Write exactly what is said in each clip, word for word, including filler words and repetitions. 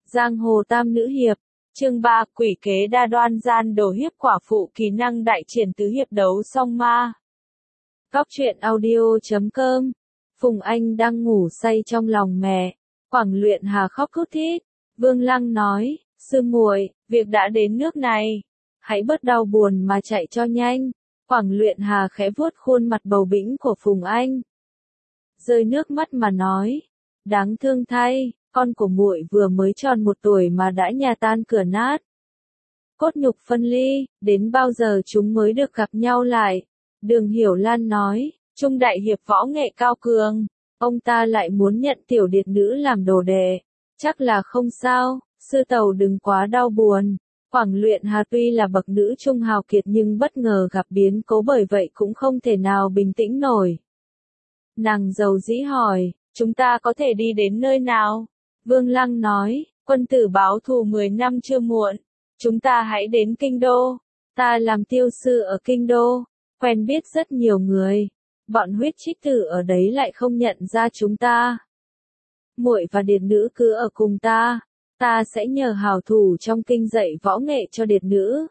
Giang hồ tam nữ hiệp, chương ba, quỷ kế đa đoan gian đồ hiếp quả phụ, kỹ năng đại triển tứ hiệp đấu song ma. Góc truyện audio chấm com. Phùng Anh đang ngủ say trong lòng mẹ. Quảng Luyện Hà khóc thút thít. Vương Lăng nói, sư muội, việc đã đến nước này, hãy bớt đau buồn mà chạy cho nhanh. Quảng Luyện Hà khẽ vuốt khuôn mặt bầu bĩnh của Phùng Anh, rơi nước mắt mà nói, đáng thương thay, con của muội vừa mới tròn một tuổi mà đã nhà tan cửa nát. Cốt nhục phân ly, đến bao giờ chúng mới được gặp nhau lại? Đường Hiểu Lan nói, Trung đại hiệp võ nghệ cao cường, ông ta lại muốn nhận tiểu điệt nữ làm đồ đệ, chắc là không sao, sư tàu đừng quá đau buồn. Quảng Luyện Hà tuy là bậc nữ trung hào kiệt nhưng bất ngờ gặp biến cố, bởi vậy cũng không thể nào bình tĩnh nổi. Nàng dầu dĩ hỏi, chúng ta có thể đi đến nơi nào? Vương Lăng nói, quân tử báo thù mười năm chưa muộn, chúng ta hãy đến Kinh Đô. Ta làm tiêu sư ở Kinh Đô, quen biết rất nhiều người, bọn huyết trích tử ở đấy lại không nhận ra chúng ta. Muội và điệt nữ cứ ở cùng ta, ta sẽ nhờ hào thủ trong kinh dạy võ nghệ cho điệt nữ.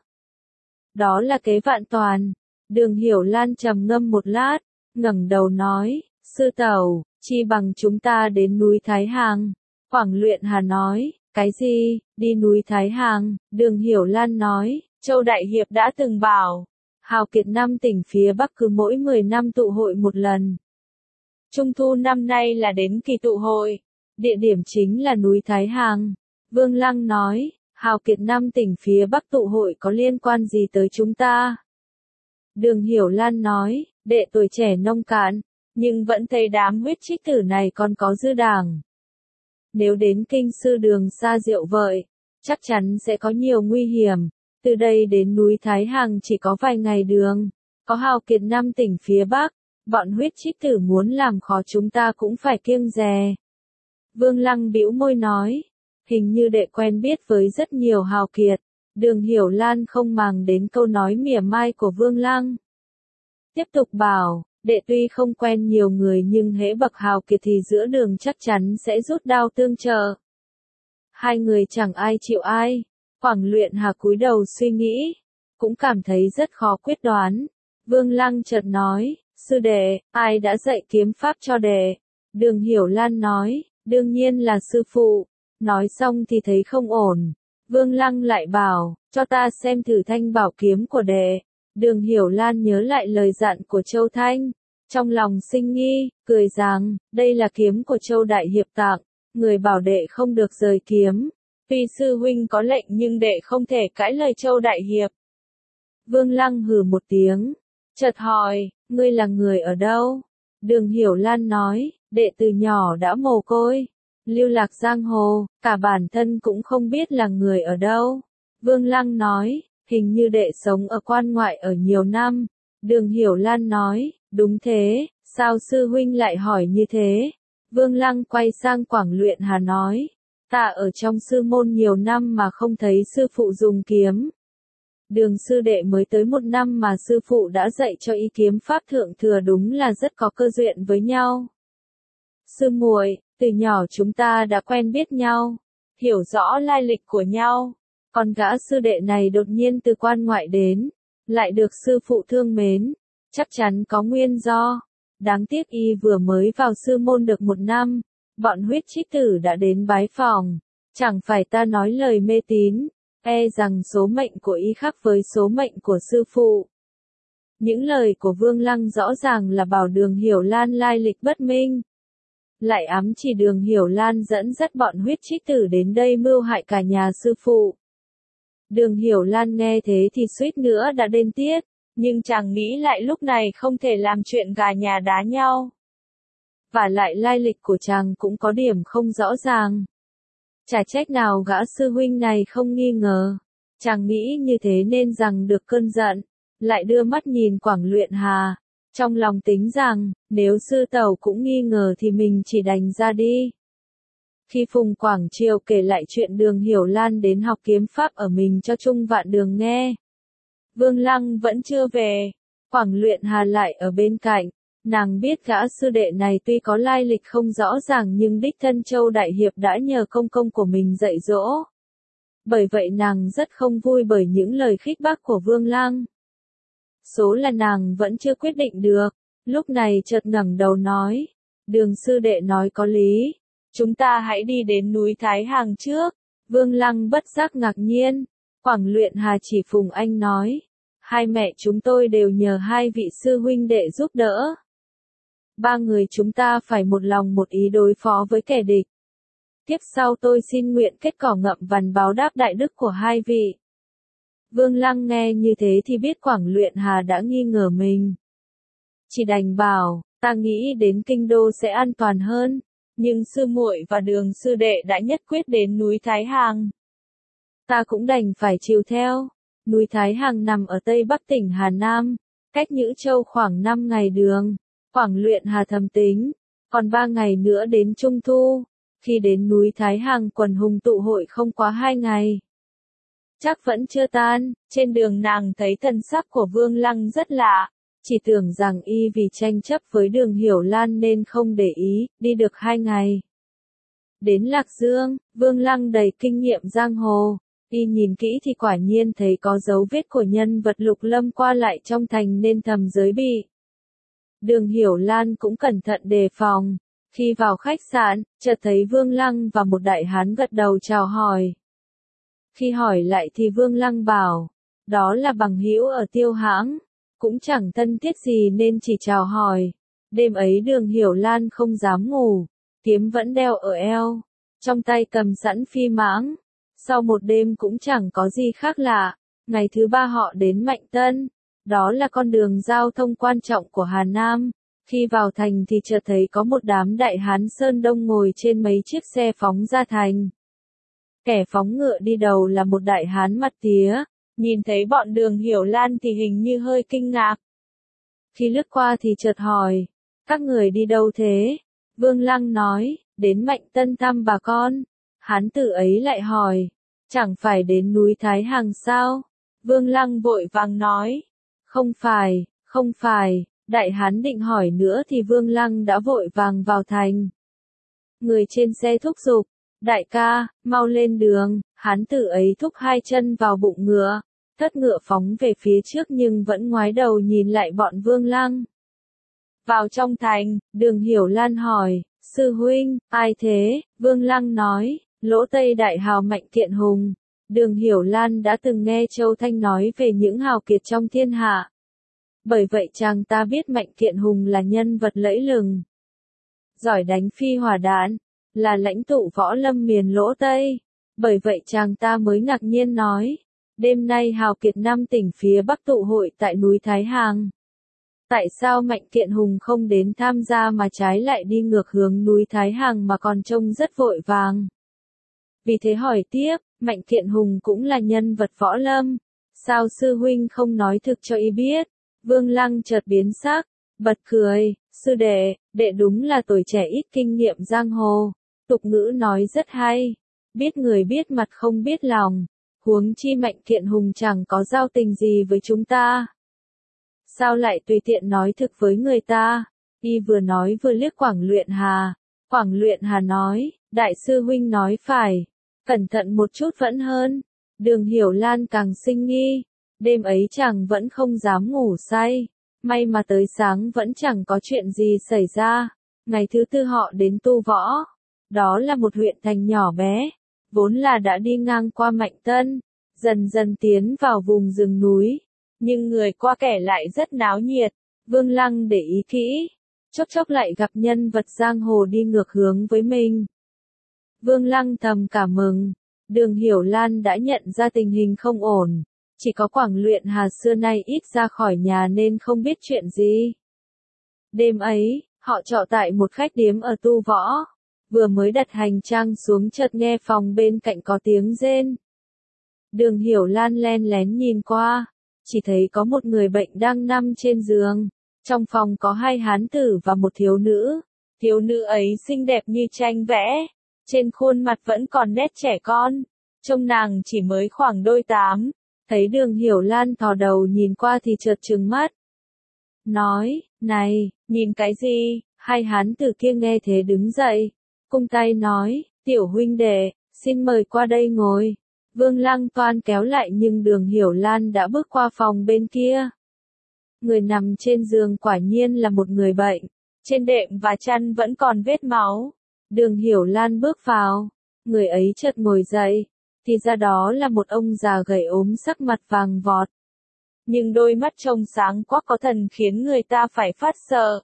Đó là kế vạn toàn. Đường Hiểu Lan trầm ngâm một lát, ngẩng đầu nói, sư tẩu, chi bằng chúng ta đến núi Thái Hàng. Quảng Luyện Hà nói, cái gì, đi núi Thái Hàng? Đường Hiểu Lan nói, Châu Đại Hiệp đã từng bảo, hào kiệt năm tỉnh phía Bắc cứ mỗi mười năm tụ hội một lần. Trung thu năm nay là đến kỳ tụ hội, địa điểm chính là núi Thái Hàng. Vương Lăng nói, hào kiệt năm tỉnh phía Bắc tụ hội có liên quan gì tới chúng ta? Đường Hiểu Lan nói, đệ tuổi trẻ nông cạn, nhưng vẫn thấy đám huyết trích tử này còn có dư đảng. Nếu đến kinh sư đường xa diệu vợi, chắc chắn sẽ có nhiều nguy hiểm. Từ đây đến núi Thái Hàng chỉ có vài ngày đường, có hào kiệt năm tỉnh phía Bắc, bọn huyết trích tử muốn làm khó chúng ta cũng phải kiêng dè. Vương Lăng bĩu môi nói, hình như đệ quen biết với rất nhiều hào kiệt. Đường Hiểu Lan không màng đến câu nói mỉa mai của Vương Lăng, tiếp tục bảo, đệ tuy không quen nhiều người nhưng hễ bậc hào kiệt thì giữa đường chắc chắn sẽ rút đao tương trợ. Hai người chẳng ai chịu ai. Quảng Luyện Hà cúi đầu suy nghĩ, cũng cảm thấy rất khó quyết đoán. Vương Lăng chợt nói, sư đệ, ai đã dạy kiếm pháp cho đệ? Đường Hiểu Lan nói, đương nhiên là sư phụ. Nói xong thì thấy không ổn. Vương Lăng lại bảo, cho ta xem thử thanh bảo kiếm của đệ. Đường Hiểu Lan nhớ lại lời dặn của Châu Thanh, trong lòng sinh nghi, cười rằng, đây là kiếm của Châu Đại Hiệp tặng, người bảo đệ không được rời kiếm. Tuy sư huynh có lệnh nhưng đệ không thể cãi lời Châu Đại Hiệp. Vương Lăng hừ một tiếng, chợt hỏi, ngươi là người ở đâu? Đường Hiểu Lan nói, đệ từ nhỏ đã mồ côi, lưu lạc giang hồ, cả bản thân cũng không biết là người ở đâu. Vương Lăng nói, hình như đệ sống ở quan ngoại ở nhiều năm. Đường Hiểu Lan nói, đúng thế, sao sư huynh lại hỏi như thế? Vương Lăng quay sang Quảng Luyện Hà nói, ta ở trong sư môn nhiều năm mà không thấy sư phụ dùng kiếm. Đường sư đệ mới tới một năm mà sư phụ đã dạy cho y kiếm pháp thượng thừa, đúng là rất có cơ duyên với nhau. Sư muội, từ nhỏ chúng ta đã quen biết nhau, hiểu rõ lai lịch của nhau. Còn gã sư đệ này đột nhiên từ quan ngoại đến, lại được sư phụ thương mến, chắc chắn có nguyên do. Đáng tiếc y vừa mới vào sư môn được một năm, bọn huyết trích tử đã đến bái phòng. Chẳng phải ta nói lời mê tín, e rằng số mệnh của y khác với số mệnh của sư phụ. Những lời của Vương Lăng rõ ràng là bảo Đường Hiểu Lan lai lịch bất minh, lại ám chỉ Đường Hiểu Lan dẫn dắt bọn huyết trích tử đến đây mưu hại cả nhà sư phụ. Đường Hiểu Lan nghe thế thì suýt nữa đã đến tiết, nhưng chàng nghĩ lại lúc này không thể làm chuyện gà nhà đá nhau. Và lại lai lịch của chàng cũng có điểm không rõ ràng. Chả trách nào gã sư huynh này không nghi ngờ. Chàng nghĩ như thế nên rằng được cơn giận, lại đưa mắt nhìn Quảng Luyện Hà, trong lòng tính rằng, nếu sư tẩu cũng nghi ngờ thì mình chỉ đành ra đi. Khi Phùng Quảng Triều kể lại chuyện Đường Hiểu Lan đến học kiếm pháp ở mình cho Trung Vạn Đường nghe, Vương Lăng vẫn chưa về, Quảng Luyện Hà lại ở bên cạnh, Nàng biết gã sư đệ này tuy có lai lịch không rõ ràng nhưng đích thân Châu Đại Hiệp đã nhờ công công của mình dạy dỗ. Bởi vậy nàng rất không vui bởi những lời khích bác của Vương Lăng. Số là nàng vẫn chưa quyết định được, lúc này chợt ngẩng đầu nói, Đường sư đệ nói có lý, chúng ta hãy đi đến núi Thái Hàng trước. Vương Lăng bất giác ngạc nhiên, Quảng Luyện Hà chỉ Phùng Anh nói, hai mẹ chúng tôi đều nhờ hai vị sư huynh đệ giúp đỡ. Ba người chúng ta phải một lòng một ý đối phó với kẻ địch. Tiếp sau tôi xin nguyện kết cỏ ngậm vằn báo đáp đại đức của hai vị. Vương Lăng nghe như thế thì biết Quảng Luyện Hà đã nghi ngờ mình. Chỉ đành bảo, ta nghĩ đến kinh đô sẽ an toàn hơn, nhưng sư muội và Đường sư đệ đã nhất quyết đến núi Thái Hàng. Ta cũng đành phải chiều theo. Núi Thái Hàng nằm ở tây bắc tỉnh Hà Nam, cách Nhữ Châu khoảng năm ngày đường. Quảng Luyện Hà thầm tính, còn ba ngày nữa đến Trung Thu. Khi đến núi Thái Hàng quần hùng tụ hội không quá hai ngày. Chắc vẫn chưa tan, trên đường nàng thấy thần sắc của Vương Lăng rất lạ, chỉ tưởng rằng y vì tranh chấp với Đường Hiểu Lan nên không để ý, đi được hai ngày. Đến Lạc Dương, Vương Lăng đầy kinh nghiệm giang hồ, y nhìn kỹ thì quả nhiên thấy có dấu vết của nhân vật Lục Lâm qua lại trong thành nên thầm giới bị. Đường Hiểu Lan cũng cẩn thận đề phòng. Khi vào khách sạn, chợt thấy Vương Lăng và một đại hán gật đầu chào hỏi. Khi hỏi lại thì Vương Lăng bảo, đó là bằng hữu ở Tiêu Hãng, cũng chẳng thân thiết gì nên chỉ chào hỏi. Đêm ấy Đường Hiểu Lan không dám ngủ, kiếm vẫn đeo ở eo, trong tay cầm sẵn phi mãng. Sau một đêm cũng chẳng có gì khác lạ, ngày thứ ba họ đến Mạnh Tân, đó là con đường giao thông quan trọng của Hà Nam. Khi vào thành thì chợt thấy có một đám đại hán Sơn Đông ngồi trên mấy chiếc xe phóng ra thành. Kẻ phóng ngựa đi đầu là một đại hán mặt tía, nhìn thấy bọn Đường Hiểu Lan thì hình như hơi kinh ngạc. Khi lướt qua thì chợt hỏi, các người đi đâu thế? Vương Lăng nói, đến Mạnh Tân thăm bà con. Hán tử ấy lại hỏi, chẳng phải đến núi Thái Hàng sao? Vương Lăng vội vàng nói, không phải, không phải. Đại hán định hỏi nữa thì Vương Lăng đã vội vàng vào thành. Người trên xe thúc giục, đại ca, mau lên đường. Hán tử ấy thúc hai chân vào bụng ngựa, thất ngựa phóng về phía trước nhưng vẫn ngoái đầu nhìn lại bọn Vương Lăng. Vào trong thành, Đường Hiểu Lan hỏi, sư huynh, ai thế? Vương Lăng nói, Lỗ Tây đại hào Mạnh Kiện Hùng. Đường Hiểu Lan đã từng nghe Châu Thanh nói về những hào kiệt trong thiên hạ. Bởi vậy chàng ta biết Mạnh Kiện Hùng là nhân vật lẫy lừng, giỏi đánh phi hỏa đạn, là lãnh tụ võ lâm miền Lỗ Tây. Bởi vậy chàng ta mới ngạc nhiên nói, đêm nay hào kiệt năm tỉnh phía Bắc tụ hội tại núi Thái Hàng. Tại sao Mạnh Kiện Hùng không đến tham gia mà trái lại đi ngược hướng núi Thái Hàng mà còn trông rất vội vàng? Vì thế hỏi tiếp, Mạnh Kiện Hùng cũng là nhân vật võ lâm, sao sư huynh không nói thực cho y biết? Vương Lăng chợt biến sắc, bật cười, sư đệ, đệ đúng là tuổi trẻ ít kinh nghiệm giang hồ. Tục ngữ nói rất hay, biết người biết mặt không biết lòng, huống chi Mạnh Kiện Hùng chẳng có giao tình gì với chúng ta. Sao lại tùy tiện nói thực với người ta? Y vừa nói vừa liếc Quảng Luyện Hà. Quảng Luyện Hà nói, đại sư huynh nói phải, cẩn thận một chút vẫn hơn. Đường Hiểu Lan càng sinh nghi. Đêm ấy chàng vẫn không dám ngủ say, may mà tới sáng vẫn chẳng có chuyện gì xảy ra. Ngày thứ tư họ đến Tu Võ, đó là một huyện thành nhỏ bé, vốn là đã đi ngang qua Mạnh Tân, dần dần tiến vào vùng rừng núi, nhưng người qua kẻ lại rất náo nhiệt. Vương Lăng để ý kỹ, chốc chốc lại gặp nhân vật giang hồ đi ngược hướng với mình. Vương Lăng thầm cảm mừng, Đường Hiểu Lan đã nhận ra tình hình không ổn. Chỉ có Quảng Luyện Hà xưa nay ít ra khỏi nhà nên không biết chuyện gì. Đêm ấy, họ trọ tại một khách điếm ở Tu Võ. Vừa mới đặt hành trang xuống chợt nghe phòng bên cạnh có tiếng rên. Đường Hiểu Lan len lén nhìn qua, chỉ thấy có một người bệnh đang nằm trên giường. Trong phòng có hai hán tử và một thiếu nữ. Thiếu nữ ấy xinh đẹp như tranh vẽ, trên khuôn mặt vẫn còn nét trẻ con. Trông nàng chỉ mới khoảng đôi tám. Thấy Đường Hiểu Lan thò đầu nhìn qua thì chợt trừng mắt. Nói, này, Nhìn cái gì? Hai hán tử kia nghe thế đứng dậy, cung tay nói, tiểu huynh đệ, xin mời qua đây ngồi. Vương Lăng toan kéo lại nhưng Đường Hiểu Lan đã bước qua phòng bên kia. Người nằm trên giường quả nhiên là một người bệnh, trên đệm và chăn vẫn còn vết máu. Đường Hiểu Lan bước vào, người ấy chợt ngồi dậy, thì ra đó là một ông già gầy ốm sắc mặt vàng vọt. Nhưng đôi mắt trông sáng quắc có thần khiến người ta phải phát sợ.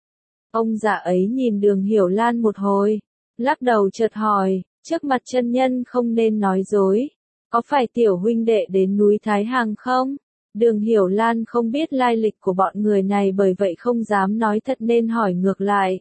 Ông già ấy nhìn Đường Hiểu Lan một hồi, lắc đầu chợt hỏi, trước mặt chân nhân không nên nói dối, có phải tiểu huynh đệ đến núi Thái Hằng không? Đường Hiểu Lan không biết lai lịch của bọn người này bởi vậy không dám nói thật nên hỏi ngược lại.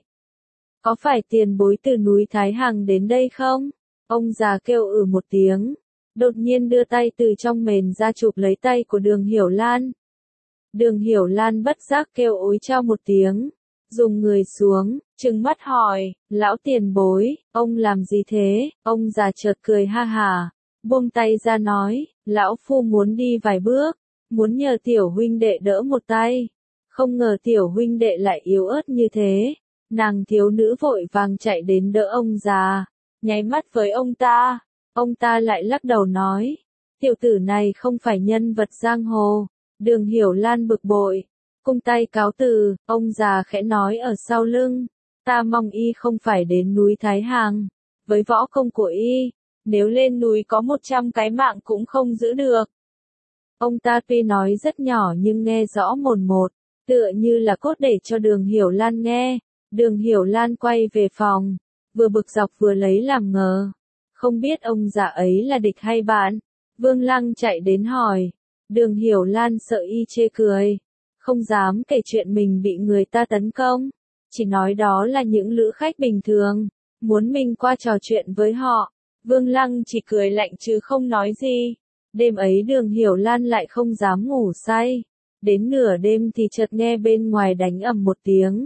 Có phải tiền bối từ núi Thái Hằng đến đây không? Ông già kêu ừ một tiếng, đột nhiên đưa tay từ trong mền ra chụp lấy tay của Đường Hiểu Lan. Đường Hiểu Lan bất giác kêu ối chao một tiếng, dùng người xuống, trừng mắt hỏi, lão tiền bối, ông làm gì thế? Ông già chợt cười ha hả, buông tay ra nói, lão phu muốn đi vài bước, muốn nhờ tiểu huynh đệ đỡ một tay. Không ngờ tiểu huynh đệ lại yếu ớt như thế. Nàng thiếu nữ vội vàng chạy đến đỡ ông già, nháy mắt với ông ta. Ông ta lại lắc đầu nói, tiểu tử này không phải nhân vật giang hồ. Đường Hiểu Lan bực bội, cung tay cáo từ. Ông già khẽ nói ở sau lưng, ta mong y không phải đến núi Thái Hằng. Với võ công của y, nếu lên núi có một trăm cái mạng cũng không giữ được. Ông ta tuy nói rất nhỏ nhưng nghe rõ mồn một, tựa như là cốt để cho Đường Hiểu Lan nghe. Đường Hiểu Lan quay về phòng, vừa bực dọc vừa lấy làm ngờ. Không biết ông già ấy là địch hay bạn. Vương Lăng chạy đến hỏi. Đường Hiểu Lan sợ y chê cười, không dám kể chuyện mình bị người ta tấn công. Chỉ nói đó là những lữ khách bình thường, muốn mình qua trò chuyện với họ. Vương Lăng chỉ cười lạnh chứ không nói gì. Đêm ấy Đường Hiểu Lan lại không dám ngủ say. Đến nửa đêm thì chợt nghe bên ngoài đánh ầm một tiếng.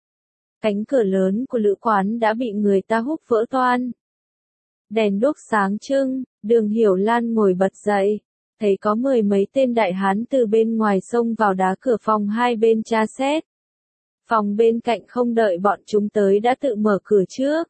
Cánh cửa lớn của lữ quán đã bị người ta húc vỡ toang. Đèn đuốc sáng trưng, Đường Hiểu Lan ngồi bật dậy, thấy có mười mấy tên đại hán từ bên ngoài xông vào đá cửa phòng hai bên tra xét. Phòng bên cạnh không đợi bọn chúng tới đã tự mở cửa trước.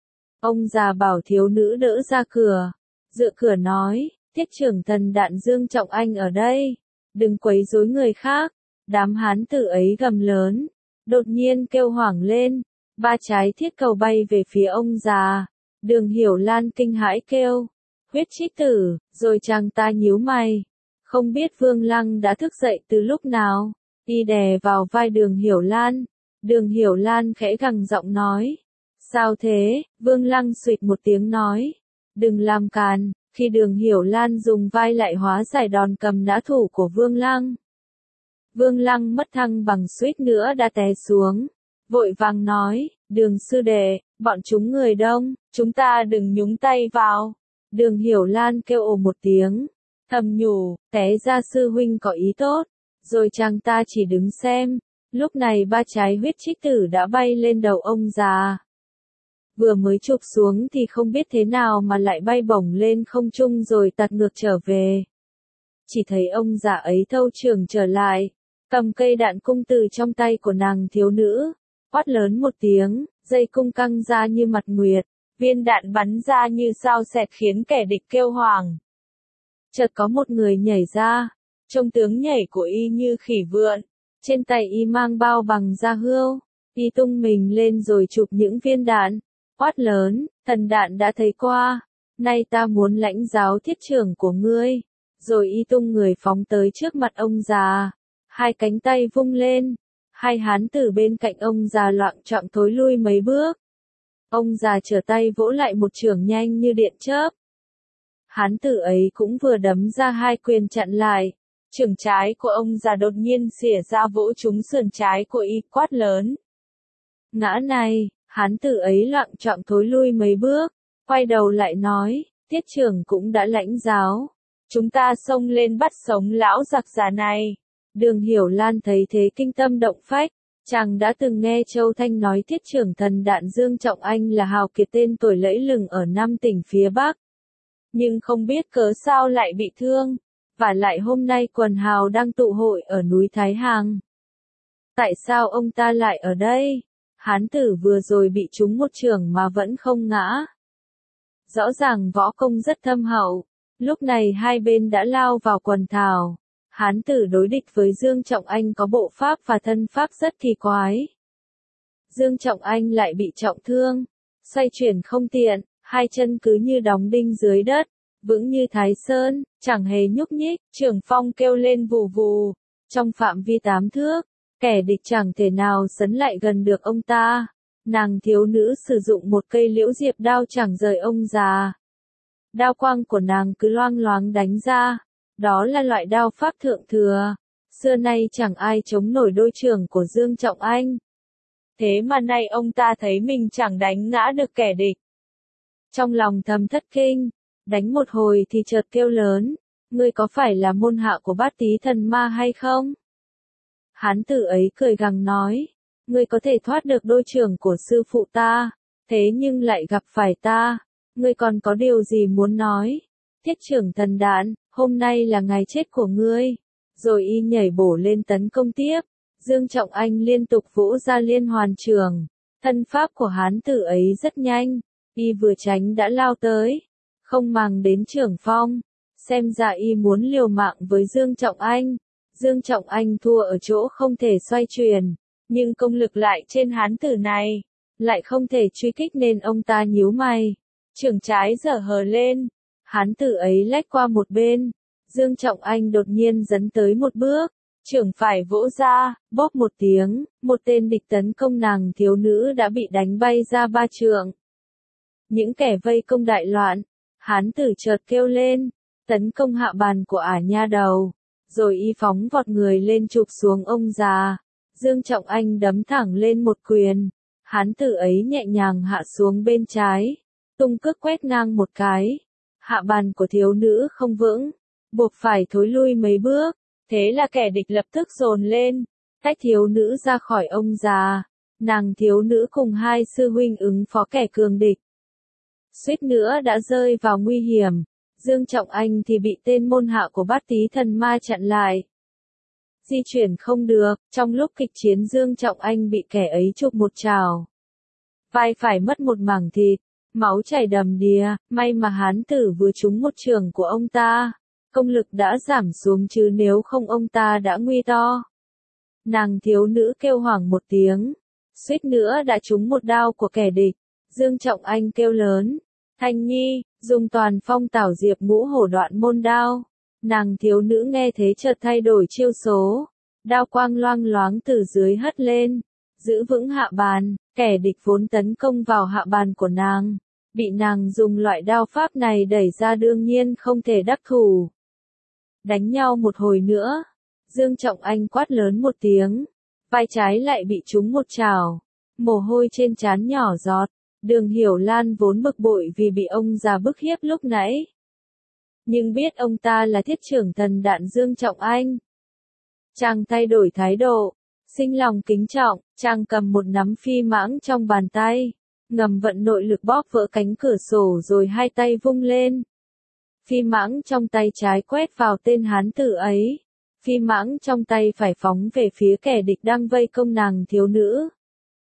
Ông già bảo thiếu nữ đỡ ra cửa, dựa cửa nói, Tiết trưởng Thần Đạn Dương Trọng Anh ở đây, đừng quấy rối người khác. Đám hán tử ấy gầm lớn, đột nhiên kêu hoảng lên, ba trái thiết cầu bay về phía ông già. Đường Hiểu Lan kinh hãi kêu, huyết trích tử, rồi chàng ta nhíu mày, không biết Vương Lăng đã thức dậy từ lúc nào. Y đè vào vai Đường Hiểu Lan, Đường Hiểu Lan khẽ gằn giọng nói, sao thế? Vương Lăng suỵt một tiếng nói, đừng làm càn. Khi Đường Hiểu Lan dùng vai lại hóa giải đòn cầm nã thủ của Vương Lăng. Vương Lăng mất thăng bằng suýt nữa đã té xuống, vội vàng nói, Đường sư đệ, bọn chúng người đông, chúng ta đừng nhúng tay vào. Đường Hiểu Lan kêu ồ một tiếng, thầm nhủ, té ra sư huynh có ý tốt, rồi chàng ta chỉ đứng xem. Lúc này ba trái huyết trích tử đã bay lên đầu ông già. Vừa mới chụp xuống thì không biết thế nào mà lại bay bổng lên không trung rồi tạt ngược trở về. Chỉ thấy ông già ấy thâu trường trở lại, cầm cây đạn cung từ trong tay của nàng thiếu nữ, quát lớn một tiếng, dây cung căng ra như mặt nguyệt, viên đạn bắn ra như sao xẹt khiến kẻ địch kêu hoảng. Chợt có một người nhảy ra, trông tướng nhảy của y như khỉ vượn, trên tay y mang bao bằng da hươu, y tung mình lên rồi chụp những viên đạn, quát lớn, thần đạn đã thấy qua, nay ta muốn lãnh giáo thiết trưởng của ngươi. Rồi y tung người phóng tới trước mặt ông già, hai cánh tay vung lên, hai hán tử bên cạnh ông già loạng choạng thối lui mấy bước. Ông già trở tay vỗ lại một chưởng nhanh như điện chớp. Hán tử ấy cũng vừa đấm ra hai quyền chặn lại, chưởng trái của ông già đột nhiên xỉa ra vỗ trúng sườn trái của y, quát lớn. Ngã này, hán tử ấy loạng choạng thối lui mấy bước, quay đầu lại nói, tiết trưởng cũng đã lãnh giáo. Chúng ta xông lên bắt sống lão giặc già này. Đường Hiểu Lan thấy thế kinh tâm động phách, chàng đã từng nghe Châu Thanh nói Thiết trưởng Thần Đạn Dương Trọng Anh là hào kiệt tên tuổi lẫy lừng ở năm tỉnh phía Bắc. Nhưng không biết cớ sao lại bị thương, và lại hôm nay quần hào đang tụ hội ở núi Thái Hằng. Tại sao ông ta lại ở đây? Hán tử vừa rồi bị trúng một chưởng mà vẫn không ngã. Rõ ràng võ công rất thâm hậu. Lúc này hai bên đã lao vào quần thảo. Hán tử đối địch với Dương Trọng Anh có bộ pháp và thân pháp rất kỳ quái. Dương Trọng Anh lại bị trọng thương, xoay chuyển không tiện, hai chân cứ như đóng đinh dưới đất, vững như Thái Sơn, chẳng hề nhúc nhích. Trưởng phong kêu lên vù vù, trong phạm vi tám thước, kẻ địch chẳng thể nào sấn lại gần được ông ta. Nàng thiếu nữ sử dụng một cây liễu diệp đao chẳng rời ông già. Đao quang của nàng cứ loang loáng đánh ra, đó là loại đao pháp thượng thừa. Xưa nay chẳng ai chống nổi đôi chưởng của Dương Trọng Anh. Thế mà nay ông ta thấy mình chẳng đánh ngã được kẻ địch. Trong lòng thầm thất kinh, đánh một hồi thì chợt kêu lớn, ngươi có phải là môn hạ của Bát Tý Thần Ma hay không? Hán tử ấy cười gằn nói, ngươi có thể thoát được đôi chưởng của sư phụ ta, thế nhưng lại gặp phải ta, ngươi còn có điều gì muốn nói? Thiết trưởng thần đạn, hôm nay là ngày chết của ngươi. Rồi y nhảy bổ lên tấn công tiếp. Dương Trọng Anh liên tục vỗ ra liên hoàn chưởng. Thân pháp của hán tử ấy rất nhanh, y vừa tránh đã lao tới, không màng đến trưởng phong. Xem ra y muốn liều mạng với Dương Trọng Anh. Dương Trọng Anh thua ở chỗ không thể xoay chuyển, nhưng công lực lại trên hán tử này, lại không thể truy kích nên ông ta nhíu mày. Chưởng trái giở hờ lên, hán tử ấy lách qua một bên. Dương Trọng Anh đột nhiên dấn tới một bước, chưởng phải vỗ ra, bóp một tiếng, một tên địch tấn công nàng thiếu nữ đã bị đánh bay ra ba trượng. Những kẻ vây công đại loạn, hán tử chợt kêu lên, tấn công hạ bàn của ả nha đầu, rồi y phóng vọt người lên chụp xuống ông già. Dương Trọng Anh đấm thẳng lên một quyền, hán tử ấy nhẹ nhàng hạ xuống bên trái, tung cước quét ngang một cái. Hạ bàn của thiếu nữ không vững, buộc phải thối lui mấy bước, thế là kẻ địch lập tức dồn lên, tách thiếu nữ ra khỏi ông già. Nàng thiếu nữ cùng hai sư huynh ứng phó kẻ cường địch, suýt nữa đã rơi vào nguy hiểm. Dương Trọng Anh thì bị tên môn hạ của Bát Tý Thần Ma chặn lại. Di chuyển không được, trong lúc kịch chiến Dương Trọng Anh bị kẻ ấy chụp một chảo. Vai phải mất một mảng thịt, máu chảy đầm đìa, may mà hán tử vừa trúng một chưởng của ông ta. Công lực đã giảm xuống chứ nếu không ông ta đã nguy to. Nàng thiếu nữ kêu hoảng một tiếng, suýt nữa đã trúng một đao của kẻ địch. Dương Trọng Anh kêu lớn, Thanh Nhi, dùng toàn phong tảo diệp ngũ hổ đoạn môn đao. Nàng thiếu nữ nghe thế chợt thay đổi chiêu số, đao quang loang loáng từ dưới hất lên, giữ vững hạ bàn. Kẻ địch vốn tấn công vào hạ bàn của nàng, bị nàng dùng loại đao pháp này đẩy ra đương nhiên không thể đắc thủ. Đánh nhau một hồi nữa, Dương Trọng Anh quát lớn một tiếng, vai trái lại bị trúng một chảo, mồ hôi trên trán nhỏ giọt. Đường Hiểu Lan vốn bực bội vì bị ông già bức hiếp lúc nãy, nhưng biết ông ta là thiết trưởng thần đạn Dương Trọng Anh, chàng thay đổi thái độ, sinh lòng kính trọng. Chàng cầm một nắm phi mãng trong bàn tay, ngầm vận nội lực bóp vỡ cánh cửa sổ rồi hai tay vung lên. Phi mãng trong tay trái quét vào tên hán tử ấy, phi mãng trong tay phải phóng về phía kẻ địch đang vây công nàng thiếu nữ.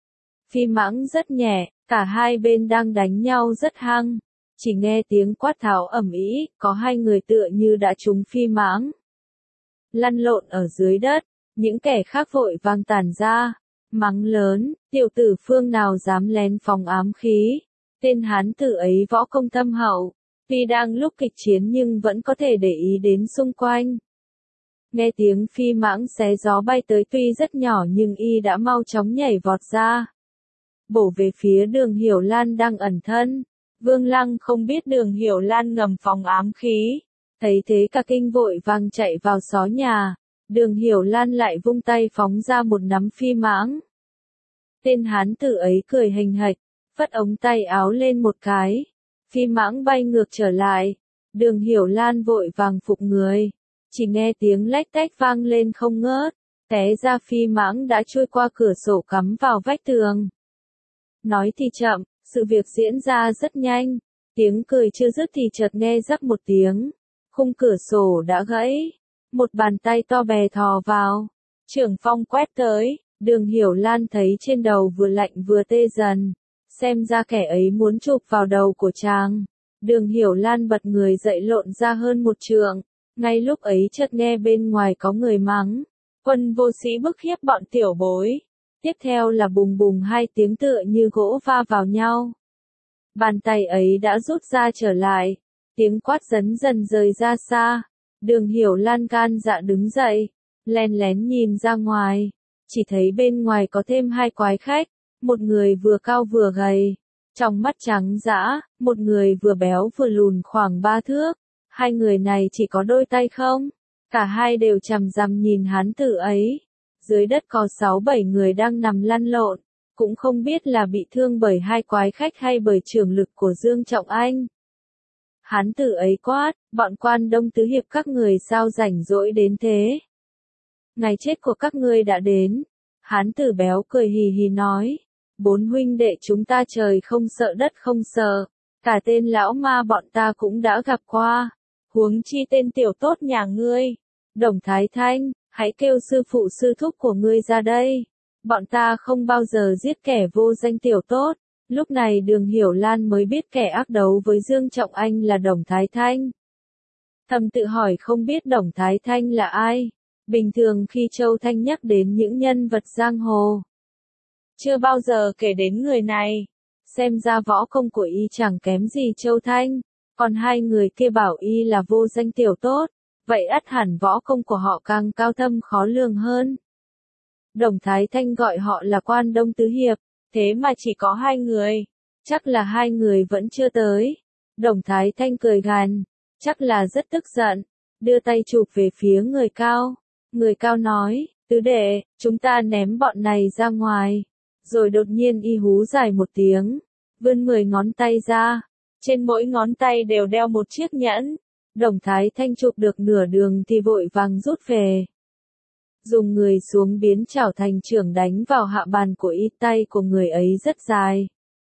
Phi mãng rất nhẹ, cả hai bên đang đánh nhau rất hăng, chỉ nghe tiếng quát tháo ầm ĩ, có hai người tựa như đã trúng phi mãng, lăn lộn ở dưới đất. Những kẻ khác vội vàng tản ra, mắng lớn, tiểu tử phương nào dám lén phóng ám khí. Tên hán tử ấy võ công thâm hậu, tuy đang lúc kịch chiến nhưng vẫn có thể để ý đến xung quanh. Nghe tiếng phi mãng xé gió bay tới tuy rất nhỏ nhưng y đã mau chóng nhảy vọt ra, bổ về phía Đường Hiểu Lan đang ẩn thân. Vương Lăng không biết Đường Hiểu Lan ngầm phóng ám khí, thấy thế cả kinh vội vàng chạy vào xó nhà. Đường Hiểu Lan lại vung tay phóng ra một nắm phi mãng. Tên hán tử ấy cười hình hạch, phất ống tay áo lên một cái, phi mãng bay ngược trở lại. Đường Hiểu Lan vội vàng phục người, chỉ nghe tiếng lách tách vang lên không ngớt, té ra phi mãng đã trôi qua cửa sổ cắm vào vách tường. Nói thì chậm, sự việc diễn ra rất nhanh, tiếng cười chưa dứt thì chợt nghe rắc một tiếng, khung cửa sổ đã gãy. Một bàn tay to bè thò vào, trưởng phong quét tới, Đường Hiểu Lan thấy trên đầu vừa lạnh vừa tê dần, xem ra kẻ ấy muốn chụp vào đầu của chàng. Đường Hiểu Lan bật người dậy lộn ra hơn một trượng, ngay lúc ấy chợt nghe bên ngoài có người mắng, quân vô sĩ bức hiếp bọn tiểu bối. Tiếp theo là bùng bùng hai tiếng tựa như gỗ va vào nhau. Bàn tay ấy đã rút ra trở lại, tiếng quát dấn dần rời ra xa. Đường Hiểu Lan gan dạ đứng dậy, len lén nhìn ra ngoài, chỉ thấy bên ngoài có thêm hai quái khách, một người vừa cao vừa gầy, trong mắt trắng dã, một người vừa béo vừa lùn khoảng ba thước. Hai người này chỉ có đôi tay không, cả hai đều chằm chằm nhìn hán tử ấy. Dưới đất có sáu bảy người đang nằm lăn lộn, cũng không biết là bị thương bởi hai quái khách hay bởi trưởng lực của Dương Trọng Anh. Hán tử ấy quát, bọn quan Đông Tứ Hiệp các người sao rảnh rỗi đến thế? Ngày chết của các ngươi đã đến. Hán tử béo cười hì hì nói, bốn huynh đệ chúng ta trời không sợ đất không sợ, cả tên lão ma bọn ta cũng đã gặp qua, huống chi tên tiểu tốt nhà ngươi. Đồng Thái Thanh, hãy kêu sư phụ sư thúc của ngươi ra đây. Bọn ta không bao giờ giết kẻ vô danh tiểu tốt. Lúc này Đường Hiểu Lan mới biết kẻ ác đấu với Dương Trọng Anh là Đồng Thái Thanh. Thầm tự hỏi không biết Đồng Thái Thanh là ai. Bình thường khi Châu Thanh nhắc đến những nhân vật giang hồ, chưa bao giờ kể đến người này. Xem ra võ công của y chẳng kém gì Châu Thanh. Còn hai người kia bảo y là vô danh tiểu tốt, vậy ắt hẳn võ công của họ càng cao thâm khó lường hơn. Đồng Thái Thanh gọi họ là quan Đông Tứ Hiệp, thế mà chỉ có hai người, chắc là hai người vẫn chưa tới. Đồng Thái Thanh cười gằn, chắc là rất tức giận, đưa tay chụp về phía người cao. Người cao nói, tứ đệ, chúng ta ném bọn này ra ngoài. Rồi đột nhiên y hú dài một tiếng, vươn mười ngón tay ra, trên mỗi ngón tay đều đeo một chiếc nhẫn. Đồng Thái Thanh chụp được nửa đường thì vội vàng rút về. Dùng người xuống biến chảo thành trưởng đánh vào hạ bàn của y, tay của người ấy rất dài.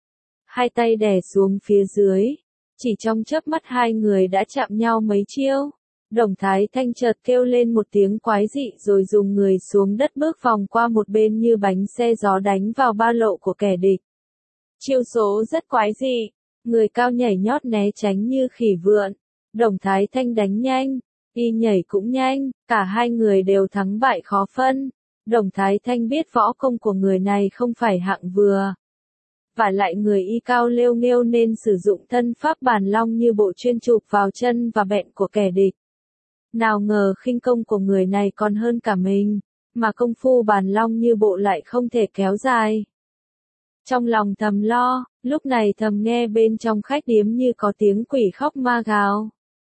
Hai tay đè xuống phía dưới, chỉ trong chớp mắt hai người đã chạm nhau mấy chiêu. Đồng Thái Thanh chợt kêu lên một tiếng quái dị rồi dùng người xuống đất bước vòng qua một bên như bánh xe gió đánh vào ba lô của kẻ địch. Chiêu số rất quái dị, người cao nhảy nhót né tránh như khỉ vượn. Đồng Thái Thanh đánh nhanh, y nhảy cũng nhanh, cả hai người đều thắng bại khó phân. Đồng Thái Thanh biết võ công của người này không phải hạng vừa. Và lại người y cao lêu nghêu nên sử dụng thân pháp bàn long như bộ chuyên chụp vào chân và bẹn của kẻ địch. Nào ngờ khinh công của người này còn hơn cả mình, mà công phu bàn long như bộ lại không thể kéo dài. Trong lòng thầm lo, lúc này thầm nghe bên trong khách điếm như có tiếng quỷ khóc ma gào.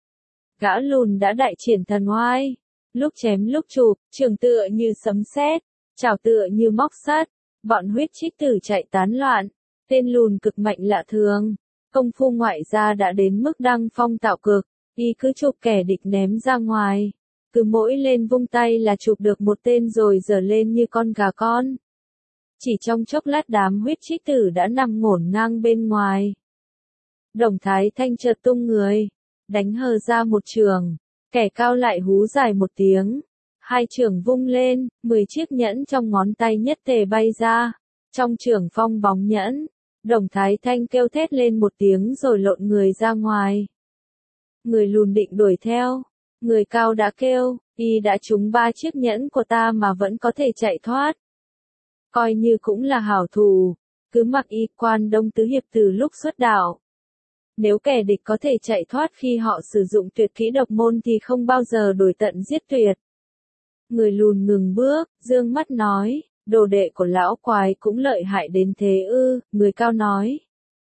Gã lùn đã đại triển thần oai, lúc chém lúc chụp, trường tựa như sấm sét, chảo tựa như móc sắt, bọn huyết trích tử chạy tán loạn. Tên lùn cực mạnh lạ thường, công phu ngoại gia đã đến mức đăng phong tạo cực, y cứ chụp kẻ địch ném ra ngoài, cứ mỗi lên vung tay là chụp được một tên rồi giở lên như con gà con. Chỉ trong chốc lát đám huyết trích tử đã nằm ngổn ngang bên ngoài. Đồng Thái Thanh chợt tung người, đánh hờ ra một trường, kẻ cao lại hú dài một tiếng, hai trường vung lên, mười chiếc nhẫn trong ngón tay nhất tề bay ra, trong trường phong bóng nhẫn. Đồng Thái Thanh kêu thét lên một tiếng rồi lộn người ra ngoài. Người lùn định đuổi theo, người cao đã kêu, y đã trúng ba chiếc nhẫn của ta mà vẫn có thể chạy thoát. Coi như cũng là hảo thủ, cứ mặc y quan Đông Tứ Hiệp từ lúc xuất đạo. Nếu kẻ địch có thể chạy thoát khi họ sử dụng tuyệt kỹ độc môn thì không bao giờ đuổi tận giết tuyệt. Người lùn ngừng bước, dương mắt nói, đồ đệ của lão quái cũng lợi hại đến thế ư, người cao nói.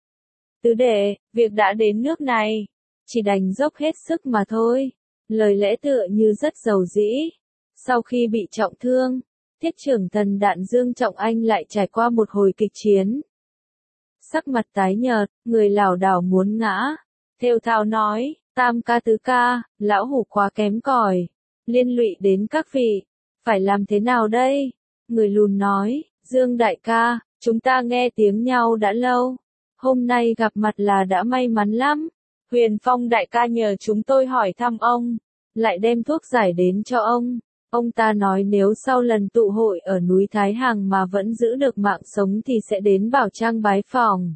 Tứ đệ, việc đã đến nước này, chỉ đành dốc hết sức mà thôi. Lời lẽ tựa như rất dầu dĩ. Sau khi bị trọng thương, Thiết trưởng thần đạn Dương Trọng Anh lại trải qua một hồi kịch chiến. Sắc mặt tái nhợt, người lảo đảo muốn ngã. Thều thào nói, tam ca tứ ca, lão hủ quá kém cỏi, liên lụy đến các vị, phải làm thế nào đây? Người lùn nói, Dương đại ca, chúng ta nghe tiếng nhau đã lâu, hôm nay gặp mặt là đã may mắn lắm. Huyền Phong đại ca nhờ chúng tôi hỏi thăm ông, lại đem thuốc giải đến cho ông. Ông ta nói nếu sau lần tụ hội ở núi Thái Hằng mà vẫn giữ được mạng sống thì sẽ đến Bảo Trang bái phỏng.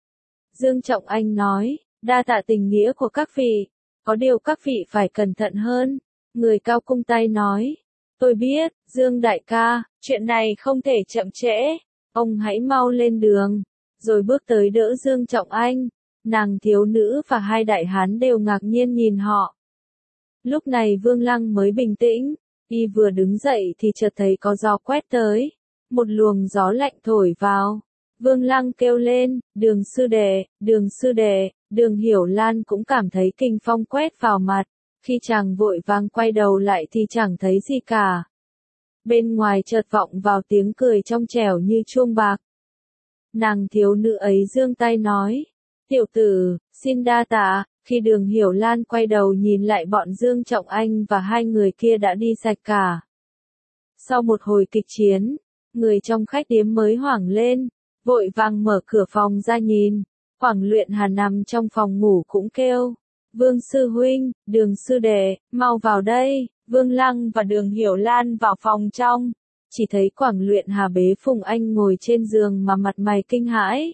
Dương Trọng Anh nói, đa tạ tình nghĩa của các vị, có điều các vị phải cẩn thận hơn. Người cao cung tay nói, tôi biết, Dương đại ca, chuyện này không thể chậm trễ, ông hãy mau lên đường, rồi bước tới đỡ Dương Trọng Anh. Nàng thiếu nữ và hai đại hán đều ngạc nhiên nhìn họ. Lúc này Vương Lăng mới bình tĩnh, y vừa đứng dậy thì chợt thấy có gió quét tới, một luồng gió lạnh thổi vào. Vương Lăng kêu lên, Đường sư đệ, Đường sư đệ. Đường Hiểu Lan cũng cảm thấy kinh phong quét vào mặt, khi chàng vội vàng quay đầu lại thì chẳng thấy gì cả. Bên ngoài chợt vọng vào tiếng cười trong trẻo như chuông bạc. Nàng thiếu nữ ấy giương tay nói, tiểu tử, xin đa tạ. Khi Đường Hiểu Lan quay đầu nhìn lại bọn Dương Trọng Anh và hai người kia đã đi sạch cả. Sau một hồi kịch chiến, người trong khách điếm mới hoảng lên, vội vàng mở cửa phòng ra nhìn. Quảng Luyện Hà nằm trong phòng ngủ cũng kêu, Vương sư huynh, Đường sư đệ, mau vào đây. Vương Lăng và Đường Hiểu Lan vào phòng trong, chỉ thấy Quảng Luyện Hà bế Phùng Anh ngồi trên giường mà mặt mày kinh hãi.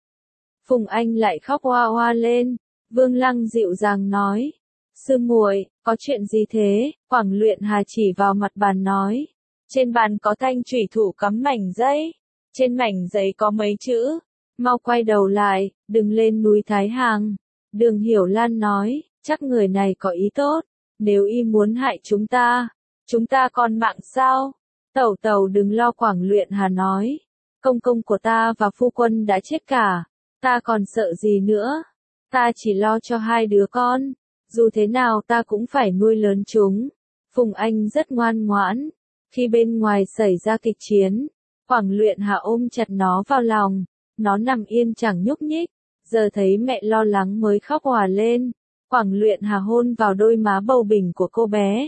Phùng Anh lại khóc oa oa lên. Vương Lăng dịu dàng nói, sư muội, có chuyện gì thế? Quảng Luyện Hà chỉ vào mặt bàn nói, trên bàn có thanh chủy thủ cắm mảnh giấy, trên mảnh giấy có mấy chữ, mau quay đầu lại, đừng lên núi Thái Hằng. Đường Hiểu Lan nói, chắc người này có ý tốt, nếu y muốn hại chúng ta, chúng ta còn mạng sao? Tẩu tẩu đừng lo. Quảng Luyện Hà nói, công công của ta và phu quân đã chết cả, ta còn sợ gì nữa? Ta chỉ lo cho hai đứa con, dù thế nào ta cũng phải nuôi lớn chúng. Phùng Anh rất ngoan ngoãn, khi bên ngoài xảy ra kịch chiến, Quảng Luyện Hà ôm chặt nó vào lòng, nó nằm yên chẳng nhúc nhích, giờ thấy mẹ lo lắng mới khóc òa lên. Quảng Luyện Hà hôn vào đôi má bầu bỉnh của cô bé.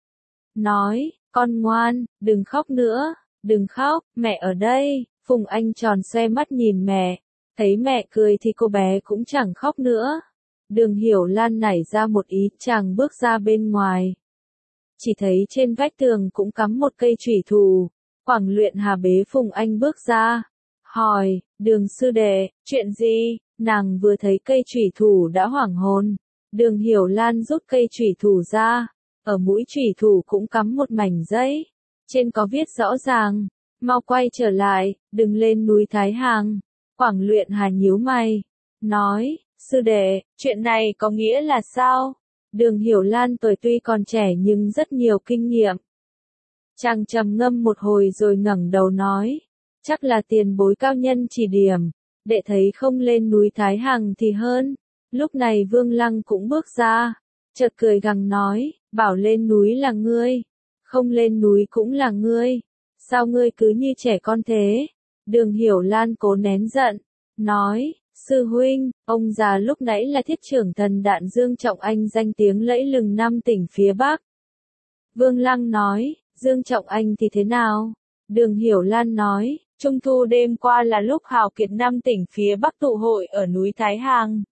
Nói, con ngoan, đừng khóc nữa, đừng khóc, mẹ ở đây. Phùng Anh tròn xoe mắt nhìn mẹ. Thấy mẹ cười thì cô bé cũng chẳng khóc nữa. Đường Hiểu Lan nảy ra một ý, chàng bước ra bên ngoài. Chỉ thấy trên vách tường cũng cắm một cây chủy thủ. Quảng Luyện Hà bế Phùng Anh bước ra. Hỏi, Đường sư đệ, chuyện gì? Nàng vừa thấy cây chủy thủ đã hoảng hồn. Đường Hiểu Lan rút cây chủy thủ ra. Ở mũi chủy thủ cũng cắm một mảnh giấy. Trên có viết rõ ràng, mau quay trở lại, đừng lên núi Thái Hằng. Quảng Luyện Hà nhíu mày, nói, sư đệ, chuyện này có nghĩa là sao? Đường Hiểu Lan tuổi tuy còn trẻ nhưng rất nhiều kinh nghiệm. Chàng trầm ngâm một hồi rồi ngẩng đầu nói, chắc là tiền bối cao nhân chỉ điểm, đệ thấy không lên núi Thái Hằng thì hơn. Lúc này Vương Lăng cũng bước ra, chợt cười gằn nói, bảo lên núi là ngươi, không lên núi cũng là ngươi, sao ngươi cứ như trẻ con thế? Đường Hiểu Lan cố nén giận, nói, sư huynh, ông già lúc nãy là thiết trưởng thần đạn Dương Trọng Anh danh tiếng lẫy lừng năm tỉnh phía Bắc. Vương Lăng nói, Dương Trọng Anh thì thế nào? Đường Hiểu Lan nói, trung thu đêm qua là lúc hào kiệt năm tỉnh phía Bắc tụ hội ở núi Thái Hằng.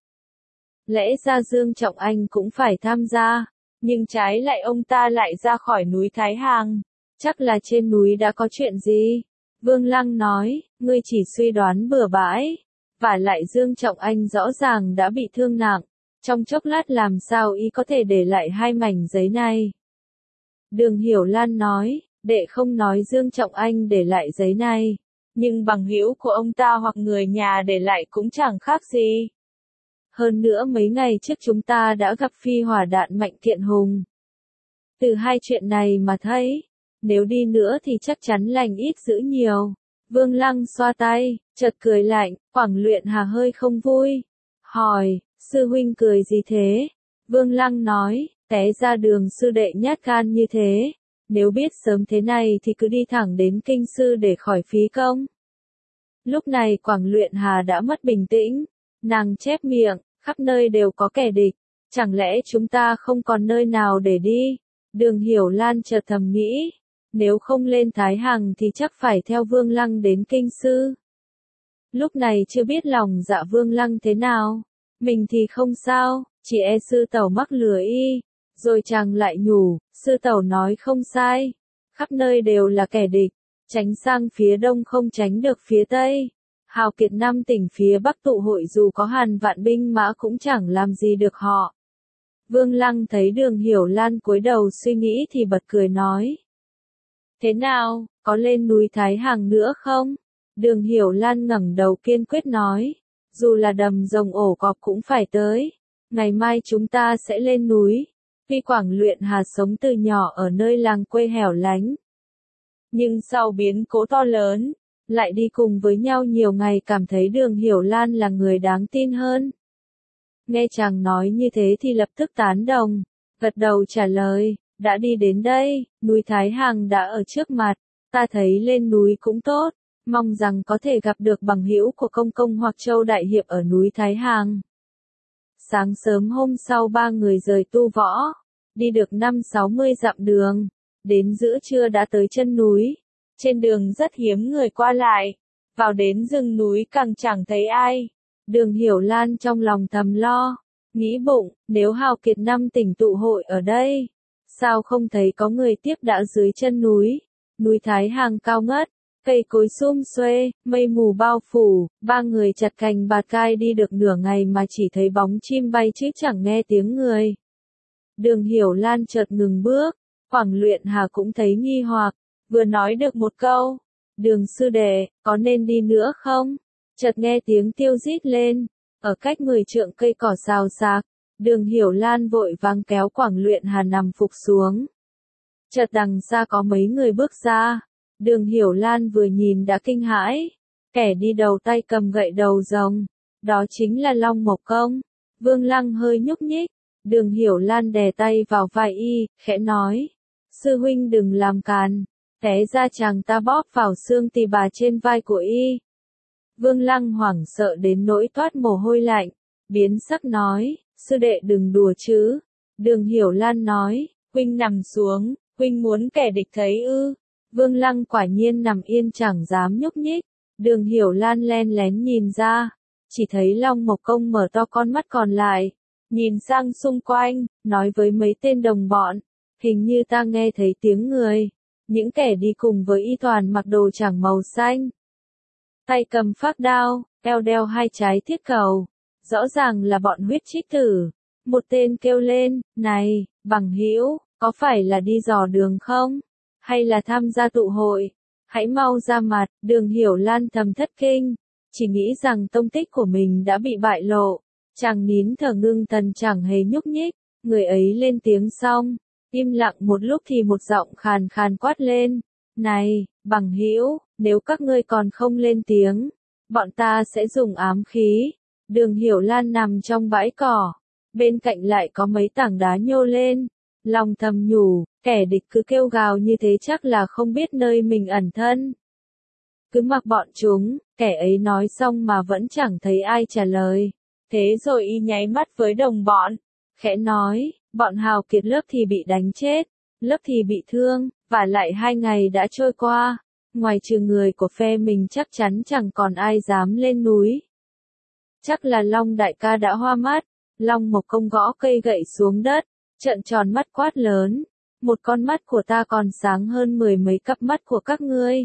Lẽ ra Dương Trọng Anh cũng phải tham gia, nhưng trái lại ông ta lại ra khỏi núi Thái Hằng. Chắc là trên núi đã có chuyện gì? Vương Lăng nói, ngươi chỉ suy đoán bừa bãi. Vả lại Dương Trọng Anh rõ ràng đã bị thương nặng, trong chốc lát làm sao y có thể để lại hai mảnh giấy này? Đường Hiểu Lan nói, đệ không nói Dương Trọng Anh để lại giấy này, nhưng bằng hữu của ông ta hoặc người nhà để lại cũng chẳng khác gì. Hơn nữa mấy ngày trước chúng ta đã gặp phi hỏa đạn Mạnh Thiện Hùng. Từ hai chuyện này mà thấy, nếu đi nữa thì chắc chắn lành ít dữ nhiều. Vương Lăng xoa tay, chợt cười lạnh, Quảng Luyện Hà hơi không vui. Hỏi, sư huynh cười gì thế? Vương Lăng nói, té ra Đường sư đệ nhát gan như thế. Nếu biết sớm thế này thì cứ đi thẳng đến kinh sư để khỏi phí công. Lúc này Quảng Luyện Hà đã mất bình tĩnh. Nàng chép miệng, khắp nơi đều có kẻ địch. Chẳng lẽ chúng ta không còn nơi nào để đi? Đường Hiểu Lan chợt thầm nghĩ. Nếu không lên Thái Hằng thì chắc phải theo Vương Lăng đến kinh sư. Lúc này chưa biết lòng dạ Vương Lăng thế nào. Mình thì không sao, chỉ e sư tẩu mắc lừa y. Rồi chàng lại nhủ, sư tẩu nói không sai. khắp nơi đều là kẻ địch, tránh sang phía đông không tránh được phía tây. Hào kiệt năm tỉnh phía bắc tụ hội dù có hàn vạn binh mã cũng chẳng làm gì được họ. Vương Lăng thấy Đường Hiểu Lan cúi đầu suy nghĩ thì bật cười nói. Thế nào, có lên núi Thái Hàng nữa không? Đường Hiểu Lan ngẩng đầu kiên quyết nói. Dù là đầm rồng ổ cọp cũng phải tới. Ngày mai chúng ta sẽ lên núi. Tuy Quảng Luyện Hà sống từ nhỏ ở nơi làng quê hẻo lánh. Nhưng sau biến cố to lớn, lại đi cùng với nhau nhiều ngày cảm thấy Đường Hiểu Lan là người đáng tin hơn. Nghe chàng nói như thế thì lập tức tán đồng, gật đầu trả lời, đã đi đến đây, núi Thái Hàng đã ở trước mặt, ta thấy lên núi cũng tốt, mong rằng có thể gặp được bằng hữu của công công hoặc Châu Đại Hiệp ở núi Thái Hàng. Sáng sớm hôm sau ba người rời tu võ, đi được năm sáu mươi dặm đường, đến giữa trưa đã tới chân núi, trên đường rất hiếm người qua lại, vào đến rừng núi càng chẳng thấy ai. Đường Hiểu Lan trong lòng thầm lo, nghĩ bụng, nếu hào kiệt năm tỉnh tụ hội ở đây, sao không thấy có người tiếp đã dưới chân núi, núi Thái Hàng cao ngất, cây cối sum xuê, mây mù bao phủ, ba người chặt cành bạt gai đi được nửa ngày mà chỉ thấy bóng chim bay chứ chẳng nghe tiếng người. Đường Hiểu Lan chợt ngừng bước, Quảng Luyện Hà cũng thấy nghi hoặc, vừa nói được một câu, Đường sư đệ, có nên đi nữa không? Chợt nghe tiếng tiêu rít lên, ở cách mười trượng cây cỏ xào xạc, Đường Hiểu Lan vội vàng kéo Quảng Luyện Hà nằm phục xuống. Chợt đằng xa có mấy người bước ra, Đường Hiểu Lan vừa nhìn đã kinh hãi, kẻ đi đầu tay cầm gậy đầu rồng, đó chính là Long Mộc Công. Vương Lăng hơi nhúc nhích, Đường Hiểu Lan đè tay vào vai y, khẽ nói, sư huynh đừng làm càn, té ra chàng ta bóp vào xương tỳ bà trên vai của y. Vương Lăng hoảng sợ đến nỗi toát mồ hôi lạnh, biến sắc nói, sư đệ đừng đùa chứ. Đường Hiểu Lan nói, huynh nằm xuống, huynh muốn kẻ địch thấy ư. Vương Lăng quả nhiên nằm yên chẳng dám nhúc nhích, Đường Hiểu Lan len lén nhìn ra, chỉ thấy Long Mộc Công mở to con mắt còn lại, nhìn sang xung quanh, nói với mấy tên đồng bọn, hình như ta nghe thấy tiếng người, những kẻ đi cùng với y toàn mặc đồ chẳng màu xanh. Tay cầm phác đao, eo đeo hai trái thiết cầu, rõ ràng là bọn huyết trích tử. Một tên kêu lên, này, bằng hữu, có phải là đi dò đường không? Hay là tham gia tụ hội? Hãy mau ra mặt. Đường Hiểu Lan thầm thất kinh, chỉ nghĩ rằng tông tích của mình đã bị bại lộ. Chàng nín thở ngưng thần chẳng hề nhúc nhích, người ấy lên tiếng xong, im lặng một lúc thì một giọng khàn khàn quát lên, này, bằng hữu, nếu các ngươi còn không lên tiếng, bọn ta sẽ dùng ám khí. Đường Hiểu Lan nằm trong bãi cỏ, bên cạnh lại có mấy tảng đá nhô lên, lòng thầm nhủ, kẻ địch cứ kêu gào như thế chắc là không biết nơi mình ẩn thân. Cứ mặc bọn chúng, kẻ ấy nói xong mà vẫn chẳng thấy ai trả lời. Thế rồi y nháy mắt với đồng bọn, khẽ nói, bọn hào kiệt lớp thì bị đánh chết, lớp thì bị thương, và lại hai ngày đã trôi qua, ngoài trừ người của phe mình chắc chắn chẳng còn ai dám lên núi. Chắc là Long đại ca đã hoa mắt. Long Mộc Công gõ cây gậy xuống đất, trợn tròn mắt quát lớn, một con mắt của ta còn sáng hơn mười mấy cặp mắt của các ngươi.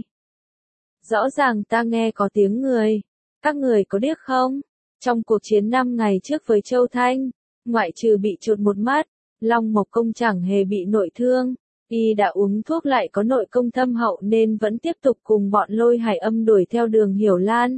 Rõ ràng ta nghe có tiếng người, các người có điếc không? Trong cuộc chiến năm ngày trước với Châu Thanh, ngoại trừ bị chột một mắt, Long Mộc Công chẳng hề bị nội thương, y đã uống thuốc lại có nội công thâm hậu nên vẫn tiếp tục cùng bọn Lôi Hải Âm đuổi theo Đường Hiểu Lan.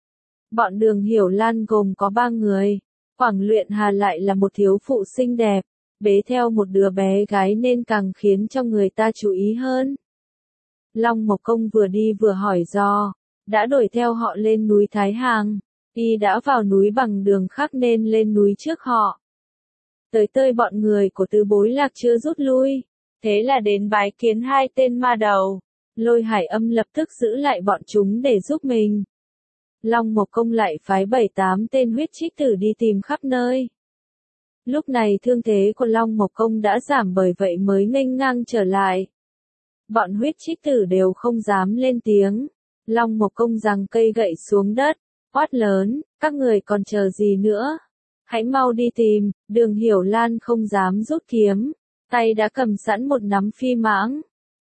Bọn Đường Hiểu Lan gồm có ba người, Quảng Luyện Hà lại là một thiếu phụ xinh đẹp, bế theo một đứa bé gái nên càng khiến cho người ta chú ý hơn. Long Mộc Công vừa đi vừa hỏi dò, đã đuổi theo họ lên núi Thái Hàng, y đã vào núi bằng đường khác nên lên núi trước họ. Tới tơi bọn người của Tứ Bối Lạc chưa rút lui, thế là đến bái kiến hai tên ma đầu. Lôi Hải Âm lập tức giữ lại bọn chúng để giúp mình. Long Mộc Công lại phái bảy tám tên huyết trích tử đi tìm khắp nơi. Lúc này thương thế của Long Mộc Công đã giảm bởi vậy mới nghênh ngang trở lại. Bọn huyết trích tử đều không dám lên tiếng. Long Mộc Công giằng cây gậy xuống đất, quát lớn, các người còn chờ gì nữa? Hãy mau đi tìm. Đường Hiểu Lan không dám rút kiếm, tay đã cầm sẵn một nắm phi mãng.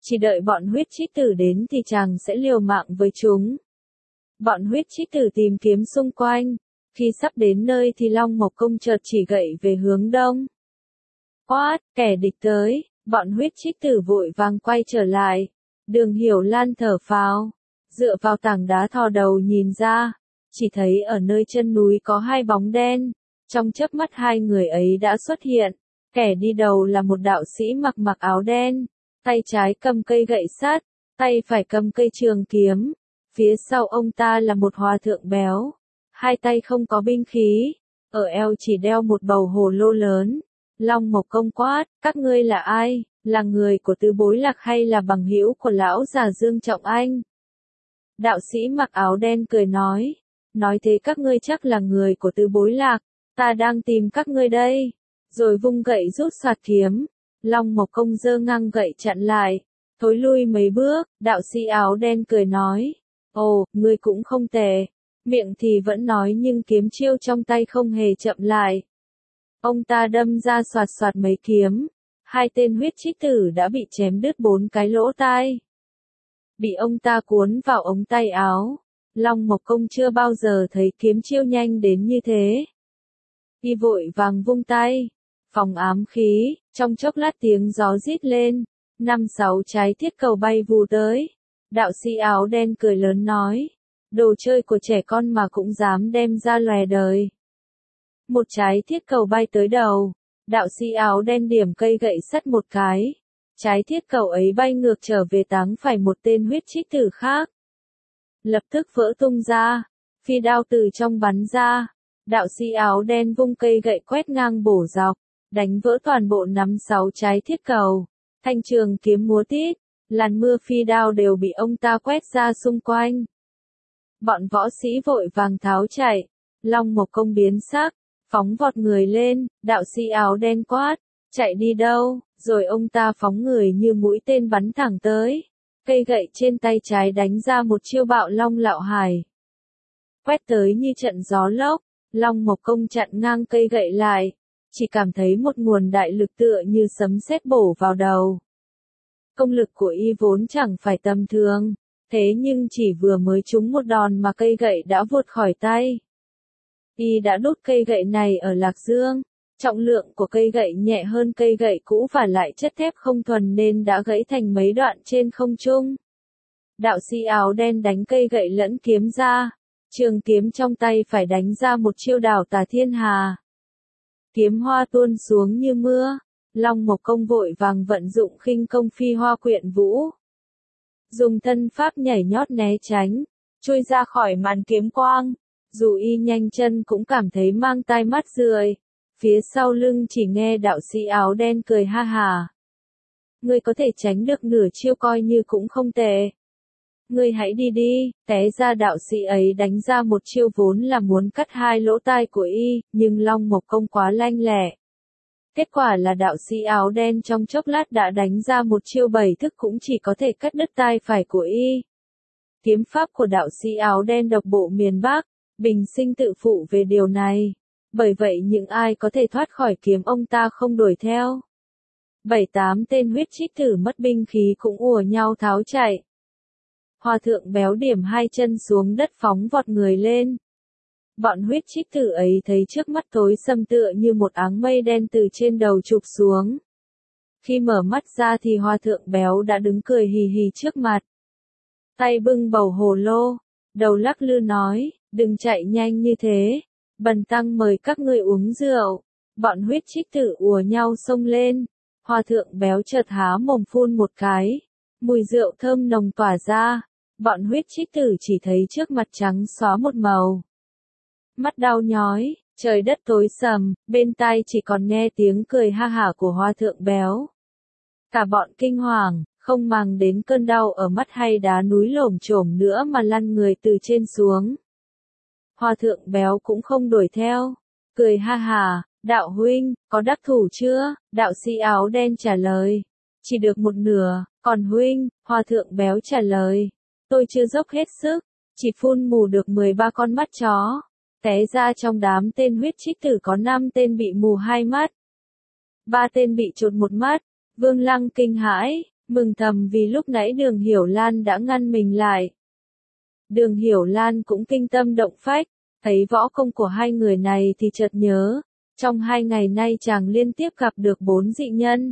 chỉ đợi bọn huyết trích tử đến thì chàng sẽ liều mạng với chúng. Bọn huyết trích tử tìm kiếm xung quanh, khi sắp đến nơi thì Long Mộc Công chợt chỉ gậy về hướng đông. Quát, kẻ địch tới, bọn huyết trích tử vội vàng quay trở lại. Đường Hiểu Lan thở phào, dựa vào tảng đá thò đầu nhìn ra, chỉ thấy ở nơi chân núi có hai bóng đen, trong chớp mắt hai người ấy đã xuất hiện, kẻ đi đầu là một đạo sĩ mặc mặc áo đen, tay trái cầm cây gậy sắt, tay phải cầm cây trường kiếm, phía sau ông ta là một hòa thượng béo, hai tay không có binh khí, ở eo chỉ đeo một bầu hồ lô lớn. Long Mộc Công quát, các ngươi là ai, là người của Tứ Bối Lạc hay là bằng hữu của lão già Dương Trọng Anh? Đạo sĩ mặc áo đen cười nói, nói thế các ngươi chắc là người của Tứ Bối Lạc, ta đang tìm các ngươi đây, rồi vung gậy rút soạt kiếm. Long Mộc Công giơ ngang gậy chặn lại, thối lui mấy bước, đạo sĩ áo đen cười nói, ồ, ngươi cũng không tệ, miệng thì vẫn nói nhưng kiếm chiêu trong tay không hề chậm lại. Ông ta đâm ra soạt soạt mấy kiếm, hai tên huyết trích tử đã bị chém đứt bốn cái lỗ tai. Bị ông ta cuốn vào ống tay áo, Long Mộc Công chưa bao giờ thấy kiếm chiêu nhanh đến như thế. Y vội vàng vung tay, phòng ám khí, trong chốc lát tiếng gió rít lên, năm sáu trái thiết cầu bay vù tới. Đạo sĩ áo đen cười lớn nói, đồ chơi của trẻ con mà cũng dám đem ra lòe đời. Một trái thiết cầu bay tới đầu, đạo sĩ áo đen điểm cây gậy sắt một cái, trái thiết cầu ấy bay ngược trở về táng phải một tên huyết trích tử khác. Lập tức vỡ tung ra, phi đao từ trong bắn ra, đạo sĩ áo đen vung cây gậy quét ngang bổ dọc, đánh vỡ toàn bộ năm sáu trái thiết cầu, thanh trường kiếm múa tít, làn mưa phi đao đều bị ông ta quét ra xung quanh. Bọn võ sĩ vội vàng tháo chạy, Long Mộc Công biến sắc, phóng vọt người lên, đạo sĩ áo đen quát, chạy đi đâu, rồi ông ta phóng người như mũi tên bắn thẳng tới, cây gậy trên tay trái đánh ra một chiêu bạo long lạo hải. Quét tới như trận gió lốc, Long Mộc Công chặn ngang cây gậy lại, chỉ cảm thấy một nguồn đại lực tựa như sấm sét bổ vào đầu. Công lực của y vốn chẳng phải tầm thường, thế nhưng chỉ vừa mới trúng một đòn mà cây gậy đã vụt khỏi tay. Y đã đốt cây gậy này ở Lạc Dương, trọng lượng của cây gậy nhẹ hơn cây gậy cũ và lại chất thép không thuần nên đã gãy thành mấy đoạn trên không trung. Đạo sĩ áo đen đánh cây gậy lẫn kiếm ra, trường kiếm trong tay phải đánh ra một chiêu đảo tà thiên hà. Kiếm hoa tuôn xuống như mưa, Long Mộc Công vội vàng vận dụng khinh công phi hoa quyện vũ. Dùng thân pháp nhảy nhót né tránh, chui ra khỏi màn kiếm quang. Dù y nhanh chân cũng cảm thấy mang tai mắt rười, phía sau lưng chỉ nghe đạo sĩ áo đen cười ha hà. Ngươi có thể tránh được nửa chiêu coi như cũng không tệ. Ngươi hãy đi đi, té ra đạo sĩ ấy đánh ra một chiêu vốn là muốn cắt hai lỗ tai của y, nhưng Long Mộc Công quá lanh lẹ. Kết quả là đạo sĩ áo đen trong chốc lát đã đánh ra một chiêu bảy thức cũng chỉ có thể cắt đứt tai phải của y. Kiếm pháp của đạo sĩ áo đen độc bộ miền Bắc, bình sinh tự phụ về điều này. Bởi vậy những ai có thể thoát khỏi kiếm ông ta không đuổi theo. Bảy tám tên huyết trích tử mất binh khí cũng ùa nhau tháo chạy. Hòa thượng béo điểm hai chân xuống đất phóng vọt người lên. Bọn huyết trích tử ấy thấy trước mắt tối sầm tựa như một áng mây đen từ trên đầu chụp xuống. Khi mở mắt ra thì hòa thượng béo đã đứng cười hì hì trước mặt. Tay bưng bầu hồ lô, đầu lắc lư nói, đừng chạy nhanh như thế, bần tăng mời các ngươi uống rượu. Bọn huyết trích tử ùa nhau xông lên, hòa thượng béo chợt há mồm phun một cái, mùi rượu thơm nồng tỏa ra, bọn huyết trích tử chỉ thấy trước mặt trắng xóa một màu. Mắt đau nhói, trời đất tối sầm, bên tai chỉ còn nghe tiếng cười ha hả của hòa thượng béo. Cả bọn kinh hoàng, không màng đến cơn đau ở mắt hay đá núi lổm chổm nữa mà lăn người từ trên xuống. Hòa thượng béo cũng không đuổi theo, cười ha hà, đạo huynh, có đắc thủ chưa? Đạo sĩ áo đen trả lời, chỉ được một nửa, còn huynh, hòa thượng béo trả lời, tôi chưa dốc hết sức, chỉ phun mù được mười ba con mắt chó. Té ra trong đám tên huyết trích tử có năm tên bị mù hai mắt, ba tên bị chột một mắt. Vương Lăng kinh hãi, mừng thầm vì lúc nãy Đường Hiểu Lan đã ngăn mình lại. Đường Hiểu Lan cũng kinh tâm động phách, thấy võ công của hai người này thì chợt nhớ, trong hai ngày nay chàng liên tiếp gặp được bốn dị nhân.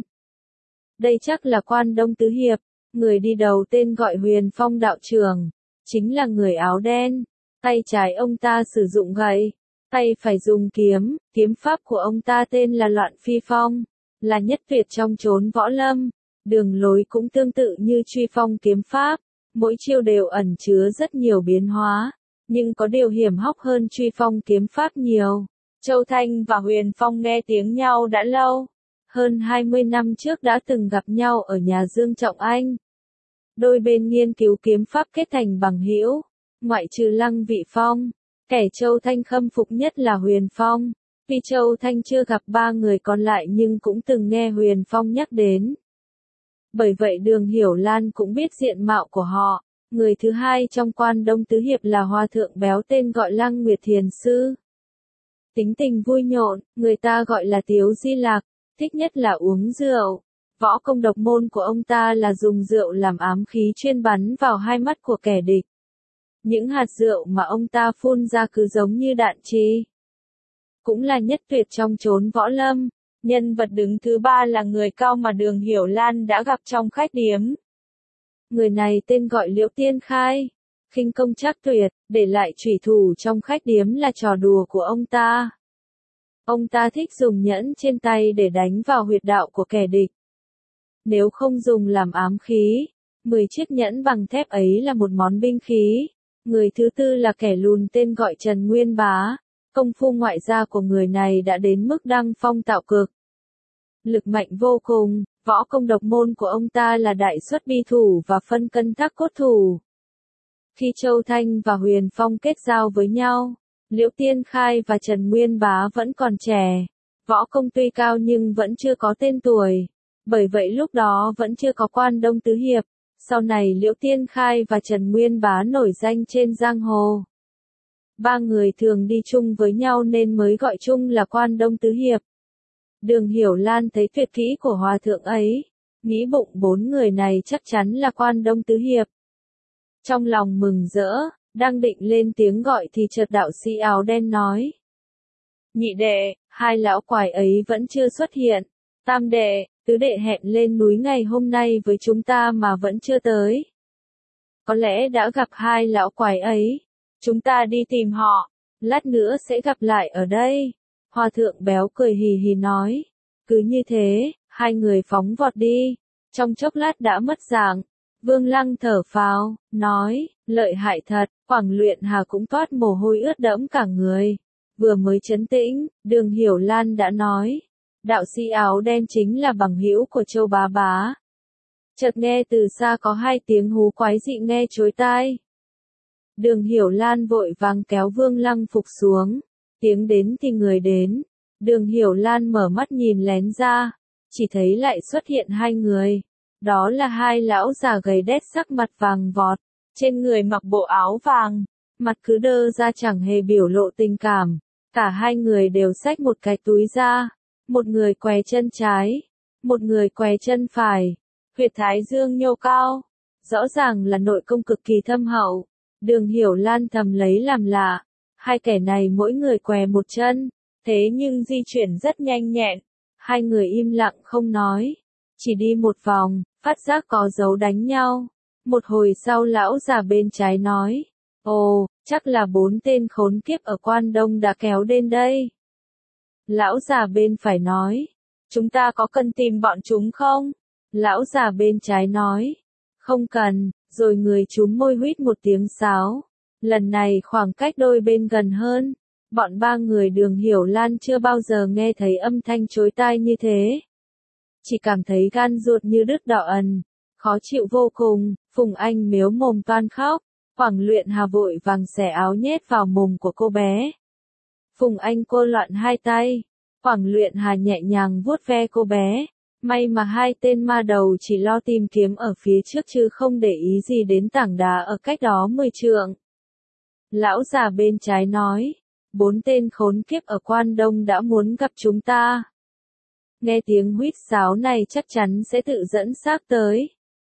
Đây chắc là Quan Đông Tứ Hiệp, người đi đầu tên gọi Huyền Phong đạo trưởng, chính là người áo đen, tay trái ông ta sử dụng gậy, tay phải dùng kiếm, kiếm pháp của ông ta tên là Loạn Phi Phong, là nhất tuyệt trong chốn võ lâm, đường lối cũng tương tự như Truy Phong kiếm pháp, mỗi chiêu đều ẩn chứa rất nhiều biến hóa, nhưng có điều hiểm hóc hơn Truy Phong kiếm pháp nhiều. Châu Thanh và Huyền Phong nghe tiếng nhau đã lâu, hơn hai mươi năm trước đã từng gặp nhau ở nhà Dương Trọng Anh. Đôi bên nghiên cứu kiếm pháp kết thành bằng hữu, ngoại trừ Lăng Vị Phong, kẻ Châu Thanh khâm phục nhất là Huyền Phong. Tuy Châu Thanh chưa gặp ba người còn lại nhưng cũng từng nghe Huyền Phong nhắc đến. Bởi vậy Đường Hiểu Lan cũng biết diện mạo của họ. Người thứ hai trong Quan Đông Tứ Hiệp là hòa thượng béo tên gọi Lăng Nguyệt Thiền Sư. Tính tình vui nhộn, người ta gọi là Tiếu Di Lạc, thích nhất là uống rượu. Võ công độc môn của ông ta là dùng rượu làm ám khí chuyên bắn vào hai mắt của kẻ địch. Những hạt rượu mà ông ta phun ra cứ giống như đạn chi. Cũng là nhất tuyệt trong chốn võ lâm. Nhân vật đứng thứ ba là người cao mà Đường Hiểu Lan đã gặp trong khách điếm. Người này tên gọi Liễu Tiên Khai, khinh công trác tuyệt, để lại chủy thủ trong khách điếm là trò đùa của ông ta. Ông ta thích dùng nhẫn trên tay để đánh vào huyệt đạo của kẻ địch. Nếu không dùng làm ám khí, mười chiếc nhẫn bằng thép ấy là một món binh khí. Người thứ tư là kẻ lùn tên gọi Trần Nguyên Bá. Công phu ngoại gia của người này đã đến mức đăng phong tạo cực. Lực mạnh vô cùng, võ công độc môn của ông ta là đại xuất bi thủ và phân cân thác cốt thủ. Khi Châu Thanh và Huyền Phong kết giao với nhau, Liễu Tiên Khai và Trần Nguyên Bá vẫn còn trẻ. Võ công tuy cao nhưng vẫn chưa có tên tuổi. Bởi vậy lúc đó vẫn chưa có Quan Đông Tứ Hiệp. Sau này Liễu Tiên Khai và Trần Nguyên Bá nổi danh trên giang hồ. Ba người thường đi chung với nhau nên mới gọi chung là Quan Đông Tứ Hiệp. Đường Hiểu Lan thấy tuyệt kỹ của hòa thượng ấy, nghĩ bụng bốn người này chắc chắn là Quan Đông Tứ Hiệp. Trong lòng mừng rỡ, đang định lên tiếng gọi thì chợt đạo sĩ áo đen nói. Nhị đệ, hai lão quái ấy vẫn chưa xuất hiện. Tam đệ, tứ đệ hẹn lên núi ngày hôm nay với chúng ta mà vẫn chưa tới. Có lẽ đã gặp hai lão quái ấy. Chúng ta đi tìm họ, lát nữa sẽ gặp lại ở đây. Hòa thượng béo cười hì hì nói. Cứ như thế, hai người phóng vọt đi. Trong chốc lát đã mất dạng. Vương Lăng thở phào, nói, lợi hại thật, Quảng Luyện Hà cũng toát mồ hôi ướt đẫm cả người. Vừa mới trấn tĩnh, Đường Hiểu Lan đã nói. Đạo sĩ áo đen chính là bằng hữu của Châu Bá Bá. Chợt nghe từ xa có hai tiếng hú quái dị nghe chối tai. Đường Hiểu Lan vội vàng kéo Vương Lăng Phục xuống. Tiếng đến thì người đến. Đường Hiểu Lan mở mắt nhìn lén ra. Chỉ thấy lại xuất hiện hai người. Đó là hai lão già gầy đét sắc mặt vàng vọt. Trên người mặc bộ áo vàng. Mặt cứ đơ ra chẳng hề biểu lộ tình cảm. Cả hai người đều xách một cái túi ra. Một người què chân trái. Một người què chân phải. Huyệt thái dương nhô cao. Rõ ràng là nội công cực kỳ thâm hậu. Đường Hiểu Lan thầm lấy làm lạ. Hai kẻ này mỗi người què một chân. Thế nhưng di chuyển rất nhanh nhẹn. Hai người im lặng không nói. Chỉ đi một vòng, phát giác có dấu đánh nhau. Một hồi sau lão già bên trái nói. Ồ, chắc là bốn tên khốn kiếp ở Quan Đông đã kéo đến đây. Lão già bên phải nói. Chúng ta có cần tìm bọn chúng không? Lão già bên trái nói. Không cần, rồi người chúng môi huýt một tiếng sáo. Lần này khoảng cách đôi bên gần hơn. Bọn ba người Đường Hiểu Lan chưa bao giờ nghe thấy âm thanh chối tai như thế. Chỉ cảm thấy gan ruột như đứt đỏ ẩn. Khó chịu vô cùng, Phùng Anh mếu mồm toan khóc. Quảng Luyện Hà vội vàng xẻ áo nhét vào mồm của cô bé. Phùng Anh cô loạn hai tay. Quảng Luyện Hà nhẹ nhàng vuốt ve cô bé. May mà hai tên ma đầu chỉ lo tìm kiếm ở phía trước chứ không để ý gì đến tảng đá ở cách đó mười trượng. Lão già bên trái nói. Bốn tên khốn kiếp ở Quan Đông đã muốn gặp chúng ta. Nghe tiếng huýt sáo này chắc chắn sẽ tự dẫn xác tới.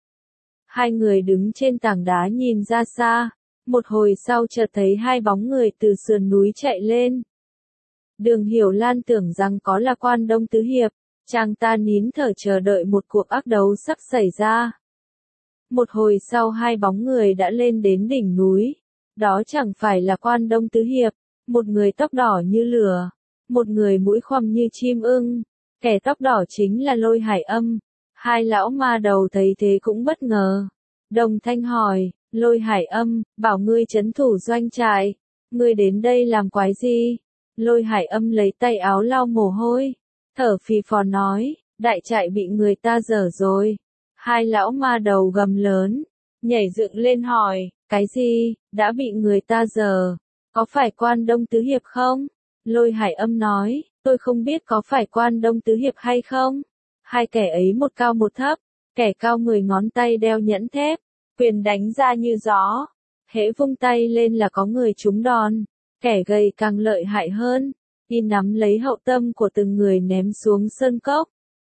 Hai người đứng trên tảng đá nhìn ra xa, một hồi sau chợt thấy hai bóng người từ sườn núi chạy lên. Đường Hiểu Lan tưởng rằng có là Quan Đông Tứ Hiệp, chàng ta nín thở chờ đợi một cuộc ác đấu sắp xảy ra. Một hồi sau hai bóng người đã lên đến đỉnh núi, đó chẳng phải là Quan Đông Tứ Hiệp, một người tóc đỏ như lửa, một người mũi khoằm như chim ưng, kẻ tóc đỏ chính là Lôi Hải Âm. Hai lão ma đầu thấy thế cũng bất ngờ, đồng thanh hỏi, Lôi Hải Âm, bảo ngươi trấn thủ doanh trại, ngươi đến đây làm quái gì? Lôi Hải Âm lấy tay áo lau mồ hôi, thở phì phò nói, đại trại bị người ta dở rồi. Hai lão ma đầu gầm lớn, nhảy dựng lên hỏi, cái gì, đã bị người ta dở, có phải Quan Đông Tứ Hiệp không? Lôi Hải Âm nói, tôi không biết có phải Quan Đông Tứ Hiệp hay không. Hai kẻ ấy một cao một thấp, kẻ cao mười ngón tay đeo nhẫn thép, quyền đánh ra như gió, hễ vung tay lên là có người trúng đòn, kẻ gầy càng lợi hại hơn, y nắm lấy hậu tâm của từng người ném xuống sơn cốc.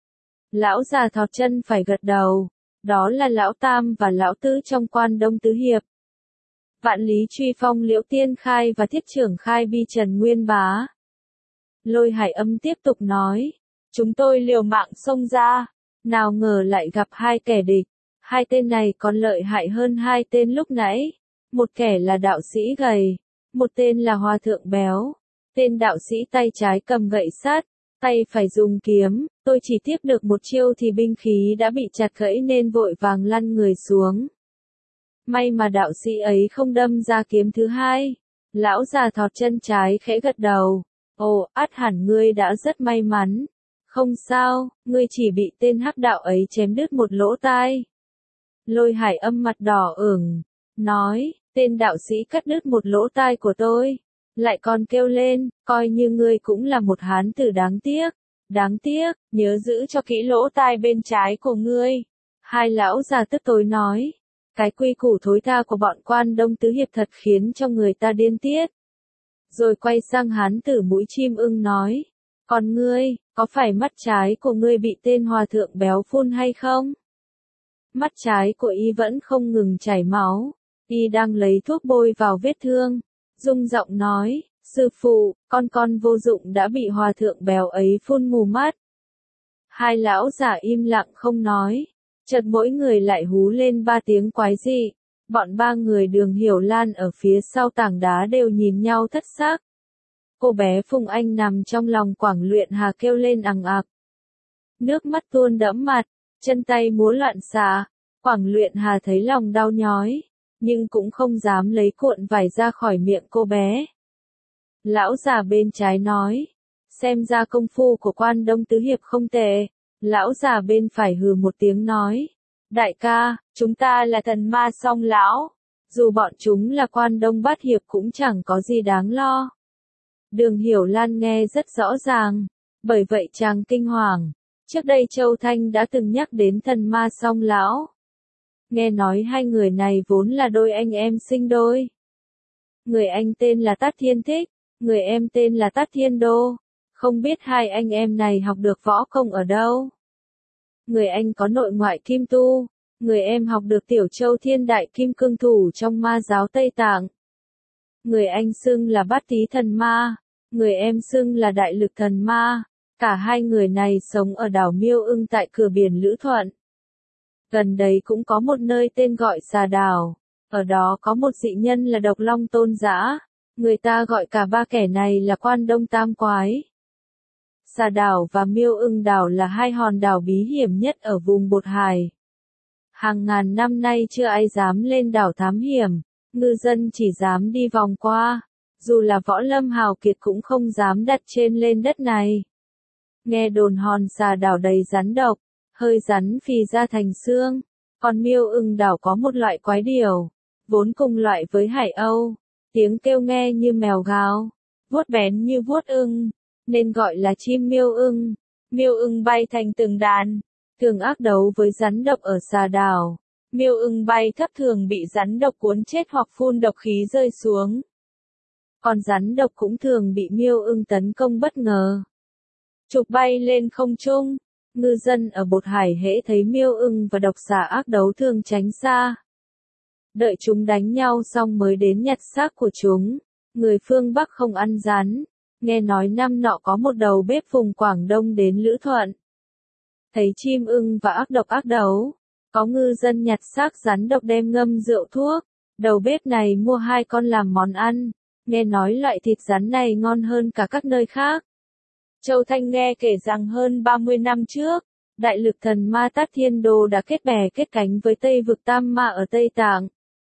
Lão già thọt chân phải gật đầu, đó là lão Tam và lão Tứ trong Quan Đông Tứ Hiệp. Vạn Lý Truy Phong Liễu Tiên Khai và Thiết Trưởng Khai Bi Trần Nguyên Bá. Lôi Hải Âm tiếp tục nói, chúng tôi liều mạng xông ra, nào ngờ lại gặp hai kẻ địch, hai tên này còn lợi hại hơn hai tên lúc nãy, một kẻ là đạo sĩ gầy, một tên là hòa thượng béo, tên đạo sĩ tay trái cầm gậy sắt, tay phải dùng kiếm, tôi chỉ tiếp được một chiêu thì binh khí đã bị chặt gãy nên vội vàng lăn người xuống. May mà đạo sĩ ấy không đâm ra kiếm thứ hai. Lão già thọt chân trái khẽ gật đầu, ồ, ắt hẳn ngươi đã rất may mắn. Không sao, ngươi chỉ bị tên hắc đạo ấy chém đứt một lỗ tai. Lôi Hải Âm mặt đỏ ửng, nói, tên đạo sĩ cắt đứt một lỗ tai của tôi, lại còn kêu lên, coi như ngươi cũng là một hán tử đáng tiếc, đáng tiếc, nhớ giữ cho kỹ lỗ tai bên trái của ngươi. Hai lão già tức tối nói, cái quy củ thối tha của bọn Quan Đông Tứ Hiệp thật khiến cho người ta điên tiết. Rồi quay sang hán tử mũi chim ưng nói, còn ngươi, có phải mắt trái của ngươi bị tên hòa thượng béo phun hay không? Mắt trái của y vẫn không ngừng chảy máu, y đang lấy thuốc bôi vào vết thương, rung giọng nói, sư phụ, con con vô dụng đã bị hòa thượng béo ấy phun mù mắt. Hai lão giả im lặng không nói, chợt mỗi người lại hú lên ba tiếng quái dị, bọn ba người Đường Hiểu Lan ở phía sau tảng đá đều nhìn nhau thất xác. Cô bé Phùng Anh nằm trong lòng Quảng Luyện Hà kêu lên ằng ặc. Nước mắt tuôn đẫm mặt, chân tay múa loạn xạ, Quảng Luyện Hà thấy lòng đau nhói, nhưng cũng không dám lấy cuộn vải ra khỏi miệng cô bé. Lão già bên trái nói, xem ra công phu của Quan Đông Tứ Hiệp không tệ. Lão già bên phải hừ một tiếng nói, đại ca, chúng ta là thần ma song lão, dù bọn chúng là Quan Đông Bát Hiệp cũng chẳng có gì đáng lo. Đường Hiểu Lan nghe rất rõ ràng, bởi vậy chàng kinh hoàng. Trước đây Châu Thanh đã từng nhắc đến thần ma song lão. Nghe nói hai người này vốn là đôi anh em sinh đôi. Người anh tên là Tát Thiên Thích, người em tên là Tát Thiên Đô. Không biết hai anh em này học được võ công ở đâu. Người anh có nội ngoại kim tu, người em học được Tiểu Châu Thiên Đại Kim Cương Thủ trong ma giáo Tây Tạng. Người anh xưng là Bát Tý Thần Ma, người em xưng là Đại Lực Thần Ma. Cả hai người này sống ở đảo Miêu Ưng tại cửa biển Lữ Thuận. Gần đấy cũng có một nơi tên gọi Xà Đảo, ở đó có một dị nhân là Độc Long Tôn Giã, người ta gọi cả ba kẻ này là Quan Đông Tam Quái. Xà Đảo và Miêu Ưng Đảo là hai hòn đảo bí hiểm nhất ở vùng Bột Hải. Hàng ngàn năm nay chưa ai dám lên đảo thám hiểm, ngư dân chỉ dám đi vòng qua, dù là võ lâm hào kiệt cũng không dám đặt chân lên đất này. Nghe đồn hòn Xà Đảo đầy rắn độc, hơi rắn phì ra thành xương, còn Miêu Ưng Đảo có một loại quái điểu, vốn cùng loại với hải âu, tiếng kêu nghe như mèo gào, vuốt bén như vuốt ưng, nên gọi là chim miêu ưng. Miêu ưng bay thành từng đàn, thường ác đấu với rắn độc ở Xà Đảo. Miêu ưng bay thấp thường bị rắn độc cuốn chết hoặc phun độc khí rơi xuống. Còn rắn độc cũng thường bị miêu ưng tấn công bất ngờ. Chụp bay lên không trung, Ngư dân ở Bột Hải hễ thấy miêu ưng và độc xà ác đấu thường tránh xa. Đợi chúng đánh nhau xong mới đến nhặt xác của chúng. Người phương Bắc không ăn rắn. Nghe nói năm nọ có một đầu bếp vùng Quảng Đông đến Lữ Thuận. Thấy chim ưng và ác độc ác đấu. Có ngư dân nhặt xác rắn độc đem ngâm rượu thuốc. Đầu bếp này mua hai con làm món ăn. Nghe nói loại thịt rắn này ngon hơn cả các nơi khác. Châu Thanh nghe kể rằng hơn ba mươi năm trước, đại lực thần ma Tát Thiên Đô đã kết bè kết cánh với Tây vực Tam Ma ở Tây Tạng.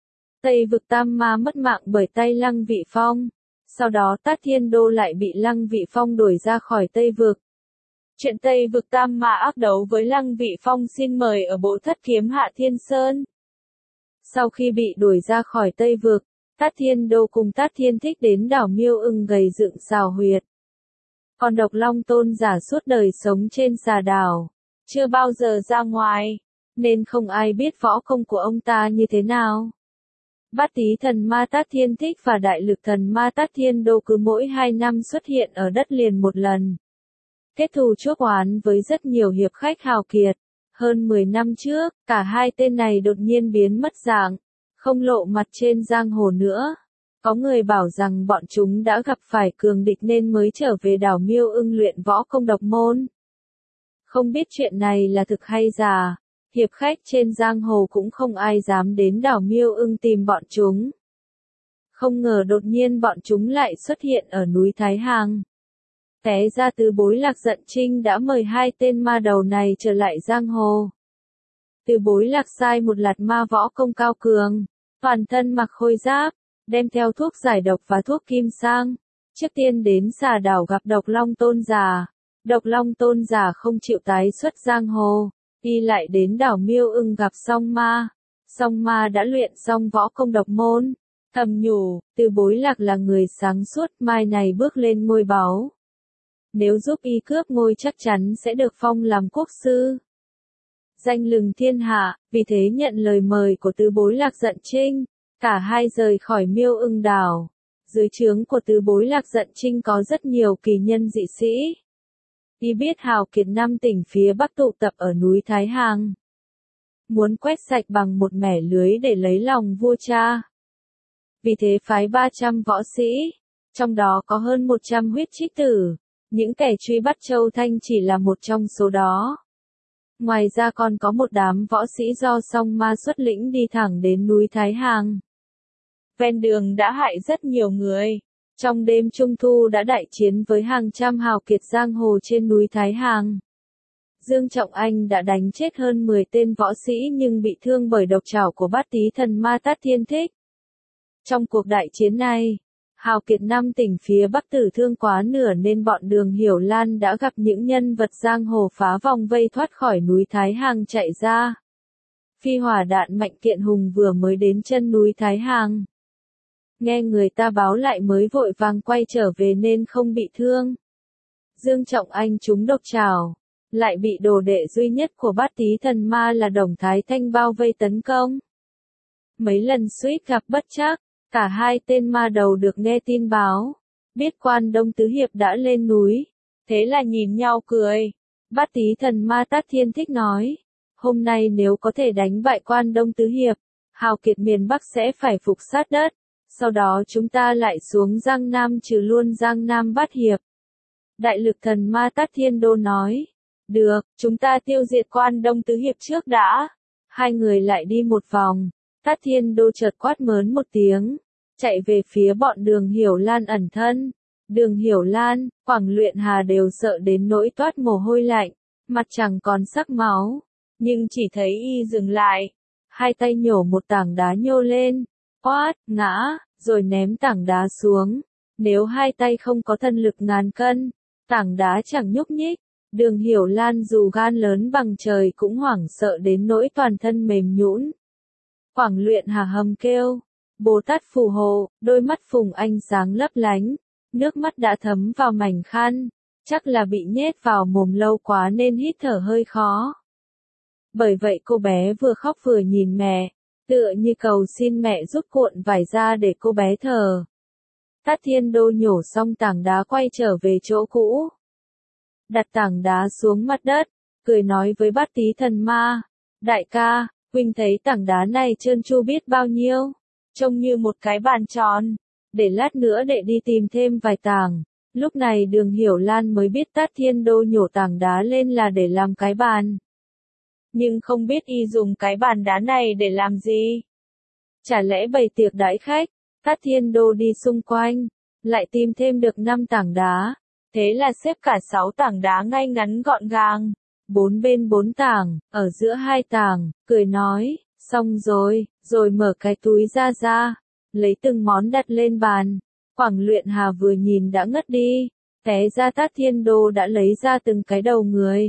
Tây vực Tam Ma mất mạng bởi tay Lăng Vị Phong. Sau đó Tát Thiên Đô lại bị Lăng Vị Phong đuổi ra khỏi Tây vực. Chuyện Tây vực Tam Ma ác đấu với Lăng Vị Phong xin mời ở bộ Thất Kiếm Hạ Thiên Sơn. Sau khi bị đuổi ra khỏi Tây vực, Tát Thiên Đô cùng Tát Thiên Thích đến đảo Miêu Ưng gầy dựng xào huyệt. Còn Độc Long Tôn giả suốt đời sống trên xà đảo, chưa bao giờ ra ngoài, nên không ai biết võ công của ông ta như thế nào. Bát Tý thần ma Tát Thiên Thích và đại lực thần ma Tát Thiên Đô cứ mỗi hai năm xuất hiện ở đất liền một lần. Kết thù chuốc oán với rất nhiều hiệp khách hào kiệt. Hơn mười năm trước, cả hai tên này đột nhiên biến mất dạng, không lộ mặt trên giang hồ nữa. Có người bảo rằng bọn chúng đã gặp phải cường địch nên mới trở về đảo Miêu Ưng luyện võ công độc môn. Không biết chuyện này là thực hay giả, hiệp khách trên giang hồ cũng không ai dám đến đảo Miêu Ưng tìm bọn chúng. Không ngờ đột nhiên bọn chúng lại xuất hiện ở núi Thái Hang. Té ra Tứ Bối Lạc Giận Trinh đã mời hai tên ma đầu này trở lại giang hồ. Tứ Bối Lạc sai một lạt ma võ công cao cường, toàn thân mặc khôi giáp, đem theo thuốc giải độc và thuốc kim sang. Trước tiên đến xà đảo gặp Độc Long Tôn giả. Độc Long Tôn giả không chịu tái xuất giang hồ, đi lại đến đảo Miêu Ưng gặp Song Ma. Song Ma đã luyện xong võ công độc môn, thầm nhủ, Tứ Bối Lạc là người sáng suốt, mai này bước lên ngôi báu. Nếu giúp y cướp ngôi chắc chắn sẽ được phong làm quốc sư. Danh lừng thiên hạ, vì thế nhận lời mời của Tứ Bối Lạc Giận Trinh, cả hai rời khỏi Miêu Ưng đảo. Dưới trướng của Tứ Bối Lạc Giận Trinh có rất nhiều kỳ nhân dị sĩ. Y biết hào kiệt năm tỉnh phía Bắc tụ tập ở núi Thái Hang. Muốn quét sạch bằng một mẻ lưới để lấy lòng vua cha. Vì thế phái ba trăm võ sĩ, trong đó có hơn một trăm huyết trích tử. Những kẻ truy bắt Châu Thanh chỉ là một trong số đó. Ngoài ra còn có một đám võ sĩ do Song Ma xuất lĩnh đi thẳng đến núi Thái Hang. Ven đường đã hại rất nhiều người. Trong đêm Trung Thu đã đại chiến với hàng trăm hào kiệt giang hồ trên núi Thái Hang. Dương Trọng Anh đã đánh chết hơn mười tên võ sĩ nhưng bị thương bởi độc trảo của Bát Tý thần ma Tát Thiên Thích. Trong cuộc đại chiến này, hào kiệt năm tỉnh phía Bắc tử thương quá nửa nên bọn Đường Hiểu Lan đã gặp những nhân vật giang hồ phá vòng vây thoát khỏi núi Thái Hang chạy ra. Phi hỏa đạn Mạnh Kiện Hùng vừa mới đến chân núi Thái Hang. Nghe người ta báo lại mới vội vàng quay trở về nên không bị thương. Dương Trọng Anh trúng độc trảo, lại bị đồ đệ duy nhất của Bát Tý thần ma là Đồng Thái Thanh bao vây tấn công. Mấy lần suýt gặp bất trắc. Cả hai tên ma đầu được nghe tin báo, biết Quan Đông Tứ Hiệp đã lên núi, thế là nhìn nhau cười. Bát Tý thần ma Tát Thiên Thích nói, hôm nay nếu có thể đánh bại Quan Đông Tứ Hiệp, hào kiệt miền Bắc sẽ phải phục sát đất, sau đó chúng ta lại xuống Giang Nam trừ luôn Giang Nam Bát Hiệp. Đại lực thần ma Tát Thiên Đô nói, được, chúng ta tiêu diệt Quan Đông Tứ Hiệp trước đã. Hai người lại đi một vòng. Tát Thiên Đô chợt quát mớn một tiếng, chạy về phía bọn Đường Hiểu Lan ẩn thân. Đường Hiểu Lan, Quảng Luyện Hà đều sợ đến nỗi toát mồ hôi lạnh, mặt chẳng còn sắc máu, nhưng chỉ thấy y dừng lại, hai tay nhổ một tảng đá nhô lên, oát, ngã, rồi ném tảng đá xuống. Nếu hai tay không có thân lực ngàn cân, tảng đá chẳng nhúc nhích. Đường Hiểu Lan dù gan lớn bằng trời cũng hoảng sợ đến nỗi toàn thân mềm nhũn. Quảng Luyện Hà hầm kêu, Bồ Tát phù hộ, đôi mắt Phùng Anh sáng lấp lánh, nước mắt đã thấm vào mảnh khăn, chắc là bị nhét vào mồm lâu quá nên hít thở hơi khó. Bởi vậy cô bé vừa khóc vừa nhìn mẹ, tựa như cầu xin mẹ giúp cuộn vải ra để cô bé thở. Tát Thiên Đô nhổ xong tảng đá quay trở về chỗ cũ. Đặt tảng đá xuống mặt đất, cười nói với Bát Tý Thần Ma, đại ca, huynh thấy tảng đá này trơn tru biết bao nhiêu, trông như một cái bàn tròn, để lát nữa đệ đi tìm thêm vài tảng. Lúc này Đường Hiểu Lan mới biết Tát Thiên Đô nhổ tảng đá lên là để làm cái bàn. Nhưng không biết y dùng cái bàn đá này để làm gì. Chả lẽ bày tiệc đãi khách, Tát Thiên Đô đi xung quanh, lại tìm thêm được năm tảng đá. Thế là xếp cả sáu tảng đá ngay ngắn gọn gàng, bốn bên bốn tảng, ở giữa hai tảng, cười nói, xong rồi, rồi mở cái túi ra ra, lấy từng món đặt lên bàn. Quảng Luyện Hà vừa nhìn đã ngất đi, té ra Tát Thiên Đô đã lấy ra từng cái đầu người.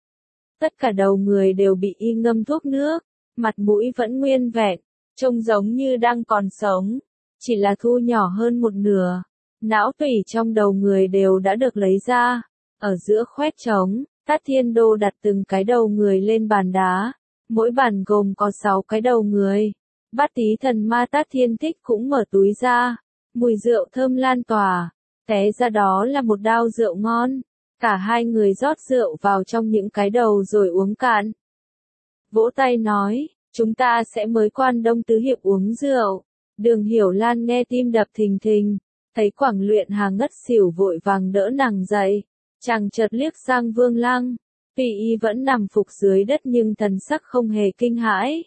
Tất cả đầu người đều bị y ngâm thuốc nước, mặt mũi vẫn nguyên vẹn, trông giống như đang còn sống, chỉ là thu nhỏ hơn một nửa. Não tủy trong đầu người đều đã được lấy ra, ở giữa khoét trống, Tát Thiên Đô đặt từng cái đầu người lên bàn đá, mỗi bàn gồm có sáu cái đầu người. Bát Tý Thần Ma Tát Thiên Thích cũng mở túi ra, mùi rượu thơm lan tỏa, té ra đó là một đao rượu ngon. Cả hai người rót rượu vào trong những cái đầu rồi uống cạn. Vỗ tay nói, chúng ta sẽ mời Quan Đông Tứ Hiệp uống rượu. Đường Hiểu Lan nghe tim đập thình thình, thấy Quảng Luyện Hà ngất xỉu vội vàng đỡ nàng dậy. Chàng chợt liếc sang Vương Lăng, tuy y vẫn nằm phục dưới đất nhưng thần sắc không hề kinh hãi.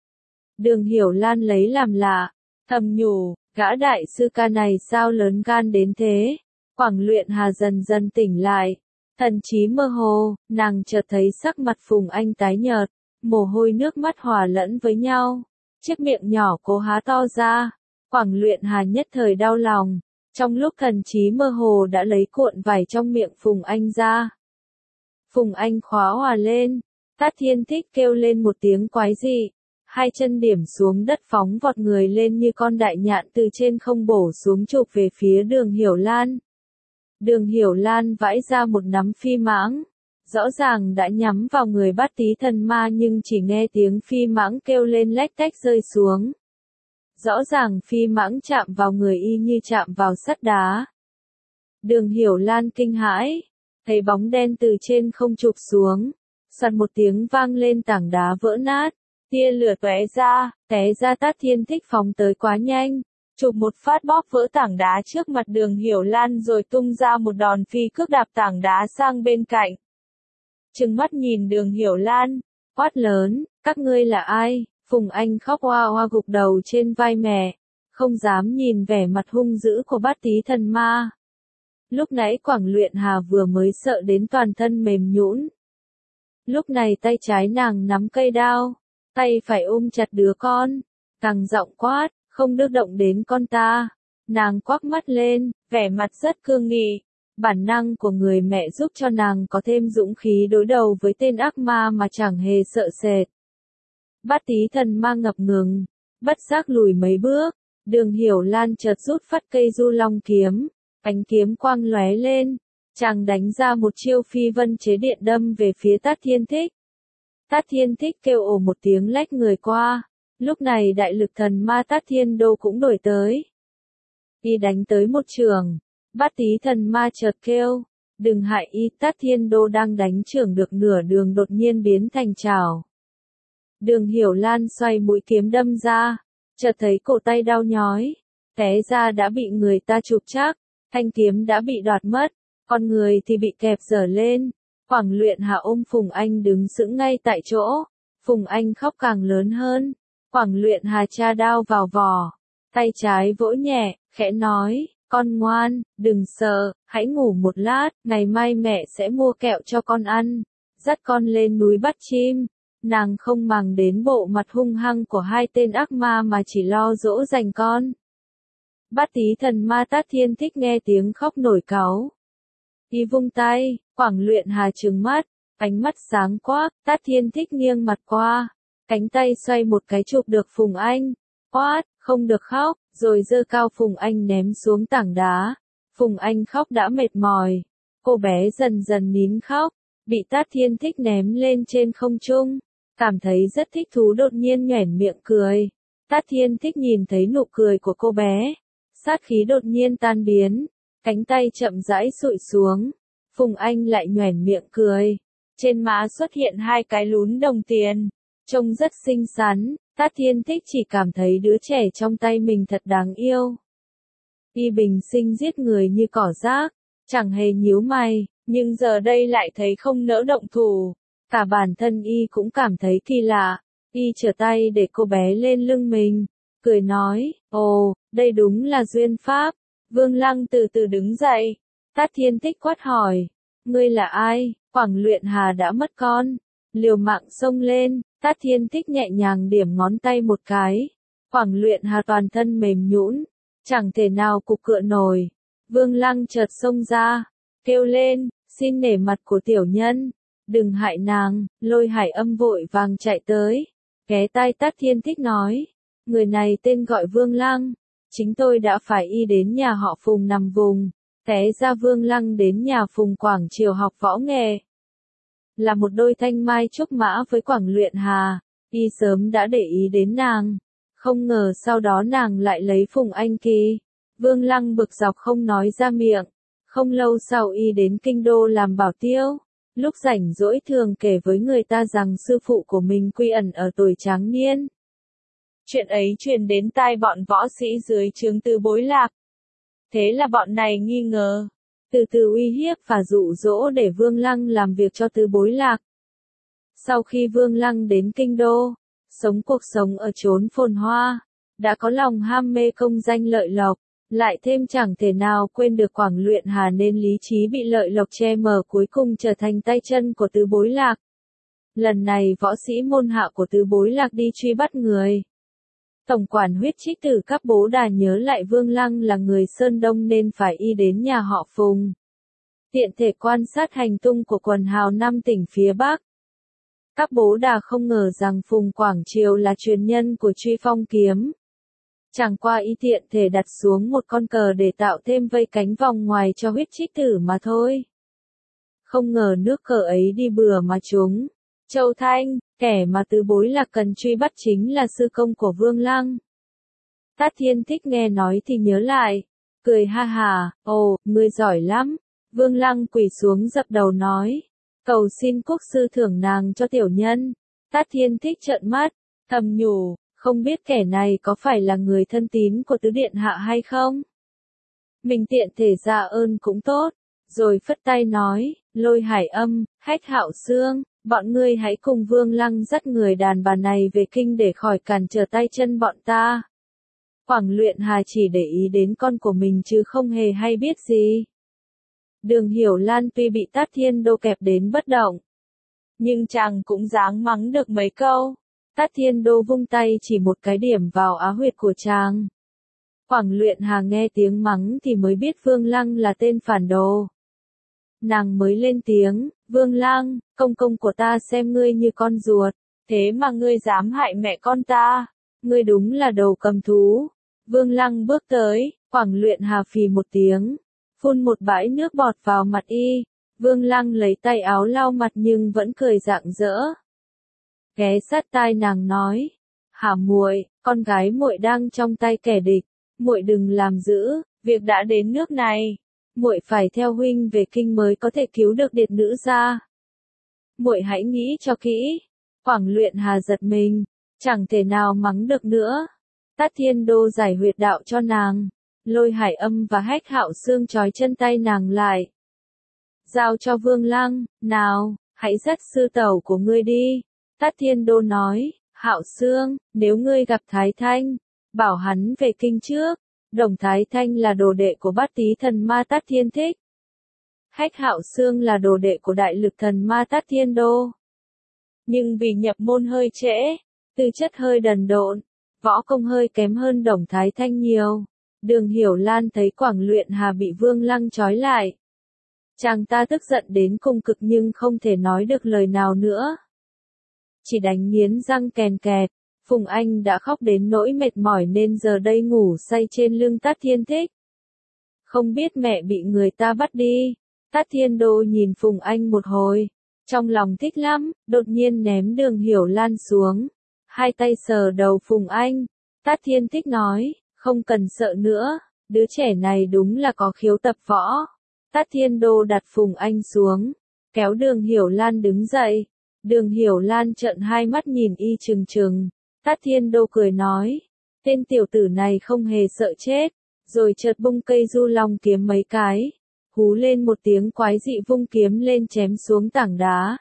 Đường Hiểu Lan lấy làm lạ, thầm nhủ, gã đại sư ca này sao lớn gan đến thế. Quảng Luyện Hà dần dần tỉnh lại, thần trí mơ hồ, nàng chợt thấy sắc mặt Phùng Anh tái nhợt, mồ hôi nước mắt hòa lẫn với nhau, chiếc miệng nhỏ cố há to ra. Quảng Luyện Hà nhất thời đau lòng, trong lúc thần trí mơ hồ đã lấy cuộn vải trong miệng Phùng Anh ra. Phùng Anh khóa hòa lên, Tát Thiên Thích kêu lên một tiếng quái dị, hai chân điểm xuống đất phóng vọt người lên như con đại nhạn từ trên không bổ xuống chụp về phía Đường Hiểu Lan. Đường Hiểu Lan vãi ra một nắm phi mãng, rõ ràng đã nhắm vào người Bát Tý Thần Ma nhưng chỉ nghe tiếng phi mãng kêu lên lách tách rơi xuống. Rõ ràng phi mãng chạm vào người y như chạm vào sắt đá. Đường Hiểu Lan kinh hãi, thấy bóng đen từ trên không chụp xuống, soạt một tiếng vang lên tảng đá vỡ nát, tia lửa tóe ra, té ra Tát Thiên Thích phóng tới quá nhanh, chụp một phát bóp vỡ tảng đá trước mặt Đường Hiểu Lan rồi tung ra một đòn phi cước đạp tảng đá sang bên cạnh. Trừng mắt nhìn Đường Hiểu Lan, quát lớn, các ngươi là ai? Phùng Anh khóc oa oa gục đầu trên vai mẹ, không dám nhìn vẻ mặt hung dữ của Bát Tý Thần Ma. Lúc nãy Quảng Luyện Hà vừa mới sợ đến toàn thân mềm nhũn. Lúc này tay trái nàng nắm cây đao, tay phải ôm chặt đứa con, gằn giọng quát, không được động đến con ta. Nàng quắc mắt lên, vẻ mặt rất cương nghị. Bản năng của người mẹ giúp cho nàng có thêm dũng khí đối đầu với tên ác ma mà chẳng hề sợ sệt. Bát Tý Thần Ma ngập ngừng, bất giác lùi mấy bước. Đường Hiểu Lan chợt rút phát cây Du Long kiếm, ánh kiếm quang lóe lên, chàng đánh ra một chiêu phi vân chế điện đâm về phía Tát Thiên Thích. Tát Thiên Thích kêu ồ một tiếng lách người qua, lúc này đại lực thần ma Tát Thiên Đô cũng đuổi tới. Y đánh tới một trường, Bát Tý Thần Ma chợt kêu, đừng hại y. Tát Thiên Đô đang đánh trưởng được nửa đường đột nhiên biến thành chảo. Đường Hiểu Lan xoay mũi kiếm đâm ra, chợt thấy cổ tay đau nhói, té ra đã bị người ta chụp chắc, thanh kiếm đã bị đoạt mất, con người thì bị kẹp dở lên. Quảng Luyện Hà ôm Phùng Anh đứng sững ngay tại chỗ, Phùng Anh khóc càng lớn hơn. Quảng Luyện Hà tra đao vào vỏ, tay trái vỗ nhẹ, khẽ nói, con ngoan, đừng sợ, hãy ngủ một lát, ngày mai mẹ sẽ mua kẹo cho con ăn, dắt con lên núi bắt chim. Nàng không màng đến bộ mặt hung hăng của hai tên ác ma mà chỉ lo dỗ dành con. Bát Tý Thần Ma Tát Thiên Thích nghe tiếng khóc nổi cáu. Y vung tay, Quảng Luyện Hà trừng mắt, ánh mắt sáng quắc, Tát Thiên Thích nghiêng mặt qua, cánh tay xoay một cái chụp được Phùng Anh, quát, không được khóc, rồi giơ cao Phùng Anh ném xuống tảng đá. Phùng Anh khóc đã mệt mỏi, cô bé dần dần nín khóc, bị Tát Thiên Thích ném lên trên không trung, cảm thấy rất thích thú đột nhiên nhoẻn miệng cười. Tát Thiên Thích nhìn thấy nụ cười của cô bé, sát khí đột nhiên tan biến, cánh tay chậm rãi xụi xuống, Phùng Anh lại nhoẻn miệng cười, trên má xuất hiện hai cái lún đồng tiền, trông rất xinh xắn. Tát Thiên Thích chỉ cảm thấy đứa trẻ trong tay mình thật đáng yêu. Y bình sinh giết người như cỏ rác, chẳng hề nhíu mày, nhưng giờ đây lại thấy không nỡ động thủ. Cả bản thân Y cũng cảm thấy kỳ lạ. Y trở tay để cô bé lên lưng mình, cười nói, ồ, đây đúng là duyên pháp. Vương Lăng từ từ đứng dậy. Tát Thiên Thích quát hỏi, ngươi là ai? Quảng Luyện Hà đã mất con. Liều mạng xông lên, Tát Thiên Thích nhẹ nhàng điểm ngón tay một cái. Quảng Luyện Hà toàn thân mềm nhũn, chẳng thể nào cục cựa nổi. Vương Lăng chợt xông ra, kêu lên, xin nể mặt của tiểu nhân, đừng hại nàng. Lôi Hải Âm vội vàng chạy tới, ghé tai Tát Thiên Thích nói, người này tên gọi Vương Lăng, chính tôi đã phải y đến nhà họ Phùng nằm vùng. Té ra Vương Lăng đến nhà Phùng Quảng Triều học võ nghệ. Là một đôi thanh mai trúc mã với Quảng Luyện Hà, y sớm đã để ý đến nàng. Không ngờ sau đó nàng lại lấy Phùng Anh Kỳ. Vương Lăng bực dọc không nói ra miệng. Không lâu sau y đến kinh đô làm bảo tiêu. Lúc rảnh rỗi thường kể với người ta rằng sư phụ của mình quy ẩn ở tuổi tráng niên. Chuyện ấy truyền đến tai bọn võ sĩ dưới trướng Từ Bối Lạc. Thế là bọn này nghi ngờ, từ từ uy hiếp và dụ dỗ để Vương Lăng làm việc cho Từ Bối Lạc. Sau khi Vương Lăng đến kinh đô, sống cuộc sống ở chốn phồn hoa, đã có lòng ham mê công danh lợi lộc, lại thêm chẳng thể nào quên được Quảng Luyện Hà nên lý trí bị lợi lộc che mờ, cuối cùng trở thành tay chân của Từ Bối Lạc. Lần này võ sĩ môn hạ của Từ Bối Lạc đi truy bắt người. Tổng quản huyết trích tử các bố đà nhớ lại Vương Lăng là người Sơn Đông nên phải y đến nhà họ Phùng. Tiện thể quan sát hành tung của quần hào năm tỉnh phía Bắc. Các bố đà không ngờ rằng Phùng Quảng Triều là truyền nhân của Truy Phong kiếm. Chẳng qua y tiện thể đặt xuống một con cờ để tạo thêm vây cánh vòng ngoài cho huyết trích tử mà thôi. Không ngờ nước cờ ấy đi bừa mà trúng. Châu Thanh, kẻ mà Từ Bối Lạc cần truy bắt chính là sư công của Vương Lăng. Tát Thiên Thích nghe nói thì nhớ lại, cười ha hà, ồ, ngươi giỏi lắm. Vương Lăng quỳ xuống dập đầu nói, cầu xin quốc sư thưởng nàng cho tiểu nhân. Tát Thiên Thích trợn mắt, thầm nhủ, không biết kẻ này có phải là người thân tín của tứ điện hạ hay không? Mình tiện thể ra ơn cũng tốt, rồi phất tay nói, Lôi Hải Âm, Hách Hạo Xương, bọn ngươi hãy cùng Vương Lăng dắt người đàn bà này về kinh để khỏi cản trở tay chân bọn ta. Quảng Luyện Hà chỉ để ý đến con của mình chứ không hề hay biết gì. Đường Hiểu Lan tuy bị Tát Thiên Đô kẹp đến bất động, nhưng chàng cũng dáng mắng được mấy câu. Tát Thiên Đô vung tay chỉ một cái điểm vào á huyệt của chàng. Quảng Luyện Hà nghe tiếng mắng thì mới biết Vương Lăng là tên phản đồ. Nàng mới lên tiếng, Vương Lăng, công công của ta xem ngươi như con ruột, thế mà ngươi dám hại mẹ con ta, ngươi đúng là đầu cầm thú. Vương Lăng bước tới, Quảng Luyện Hà phì một tiếng, phun một bãi nước bọt vào mặt y. Vương Lăng lấy tay áo lau mặt nhưng vẫn cười rạng rỡ. Ghé sát tai nàng nói, hả muội, con gái muội đang trong tay kẻ địch, muội đừng làm dữ, việc đã đến nước này, muội phải theo huynh về kinh mới có thể cứu được điệt nữ ra. Muội hãy nghĩ cho kỹ. Quảng Luyện Hà giật mình, chẳng thể nào mắng được nữa. Tát Thiên Đô giải huyệt đạo cho nàng, Lôi Hải Âm và Hách Hạo Xương trói chân tay nàng lại. Giao cho Vương Lăng, nào, hãy dắt sư tẩu của ngươi đi. Tát Thiên Đô nói, Hạo Xương, nếu ngươi gặp Thái Thanh, bảo hắn về kinh trước. Đồng Thái Thanh là đồ đệ của Bát Tý Thần Ma Tát Thiên Thích. Hách Hạo Xương là đồ đệ của Đại Lực Thần Ma Tát Thiên Đô. Nhưng vì nhập môn hơi trễ, tư chất hơi đần độn, võ công hơi kém hơn Đồng Thái Thanh nhiều. Đường Hiểu Lan thấy Quảng Luyện Hà bị Vương Lăng trói lại. Chàng ta tức giận đến cùng cực nhưng không thể nói được lời nào nữa. Chỉ đánh nghiến răng kèn kẹt. Phùng Anh đã khóc đến nỗi mệt mỏi nên giờ đây ngủ say trên lưng Tát Thiên Thích. Không biết mẹ bị người ta bắt đi. Tát Thiên Đô nhìn Phùng Anh một hồi, trong lòng thích lắm, đột nhiên ném Đường Hiểu Lan xuống. Hai tay sờ đầu Phùng Anh. Tát Thiên Thích nói, không cần sợ nữa, đứa trẻ này đúng là có khiếu tập võ. Tát Thiên Đô đặt Phùng Anh xuống, kéo Đường Hiểu Lan đứng dậy. Đường Hiểu Lan trợn hai mắt nhìn y trừng trừng. Tát Thiên Đô cười nói, tên tiểu tử này không hề sợ chết, rồi chợt bung cây du long kiếm mấy cái, hú lên một tiếng quái dị vung kiếm lên chém xuống tảng đá.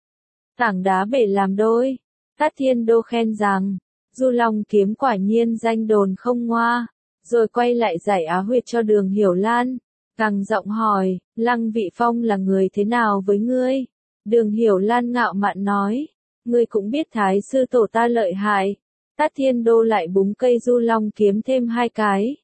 Tảng đá bể làm đôi. Tát Thiên Đô khen rằng, du long kiếm quả nhiên danh đồn không ngoa, rồi quay lại giải á huyệt cho Đường Hiểu Lan, gằn giọng hỏi, Lăng Vị Phong là người thế nào với ngươi? Đường Hiểu Lan ngạo mạn nói, ngươi cũng biết thái sư tổ ta lợi hại. Tát Thiên Đô lại búng cây du long kiếm thêm hai cái.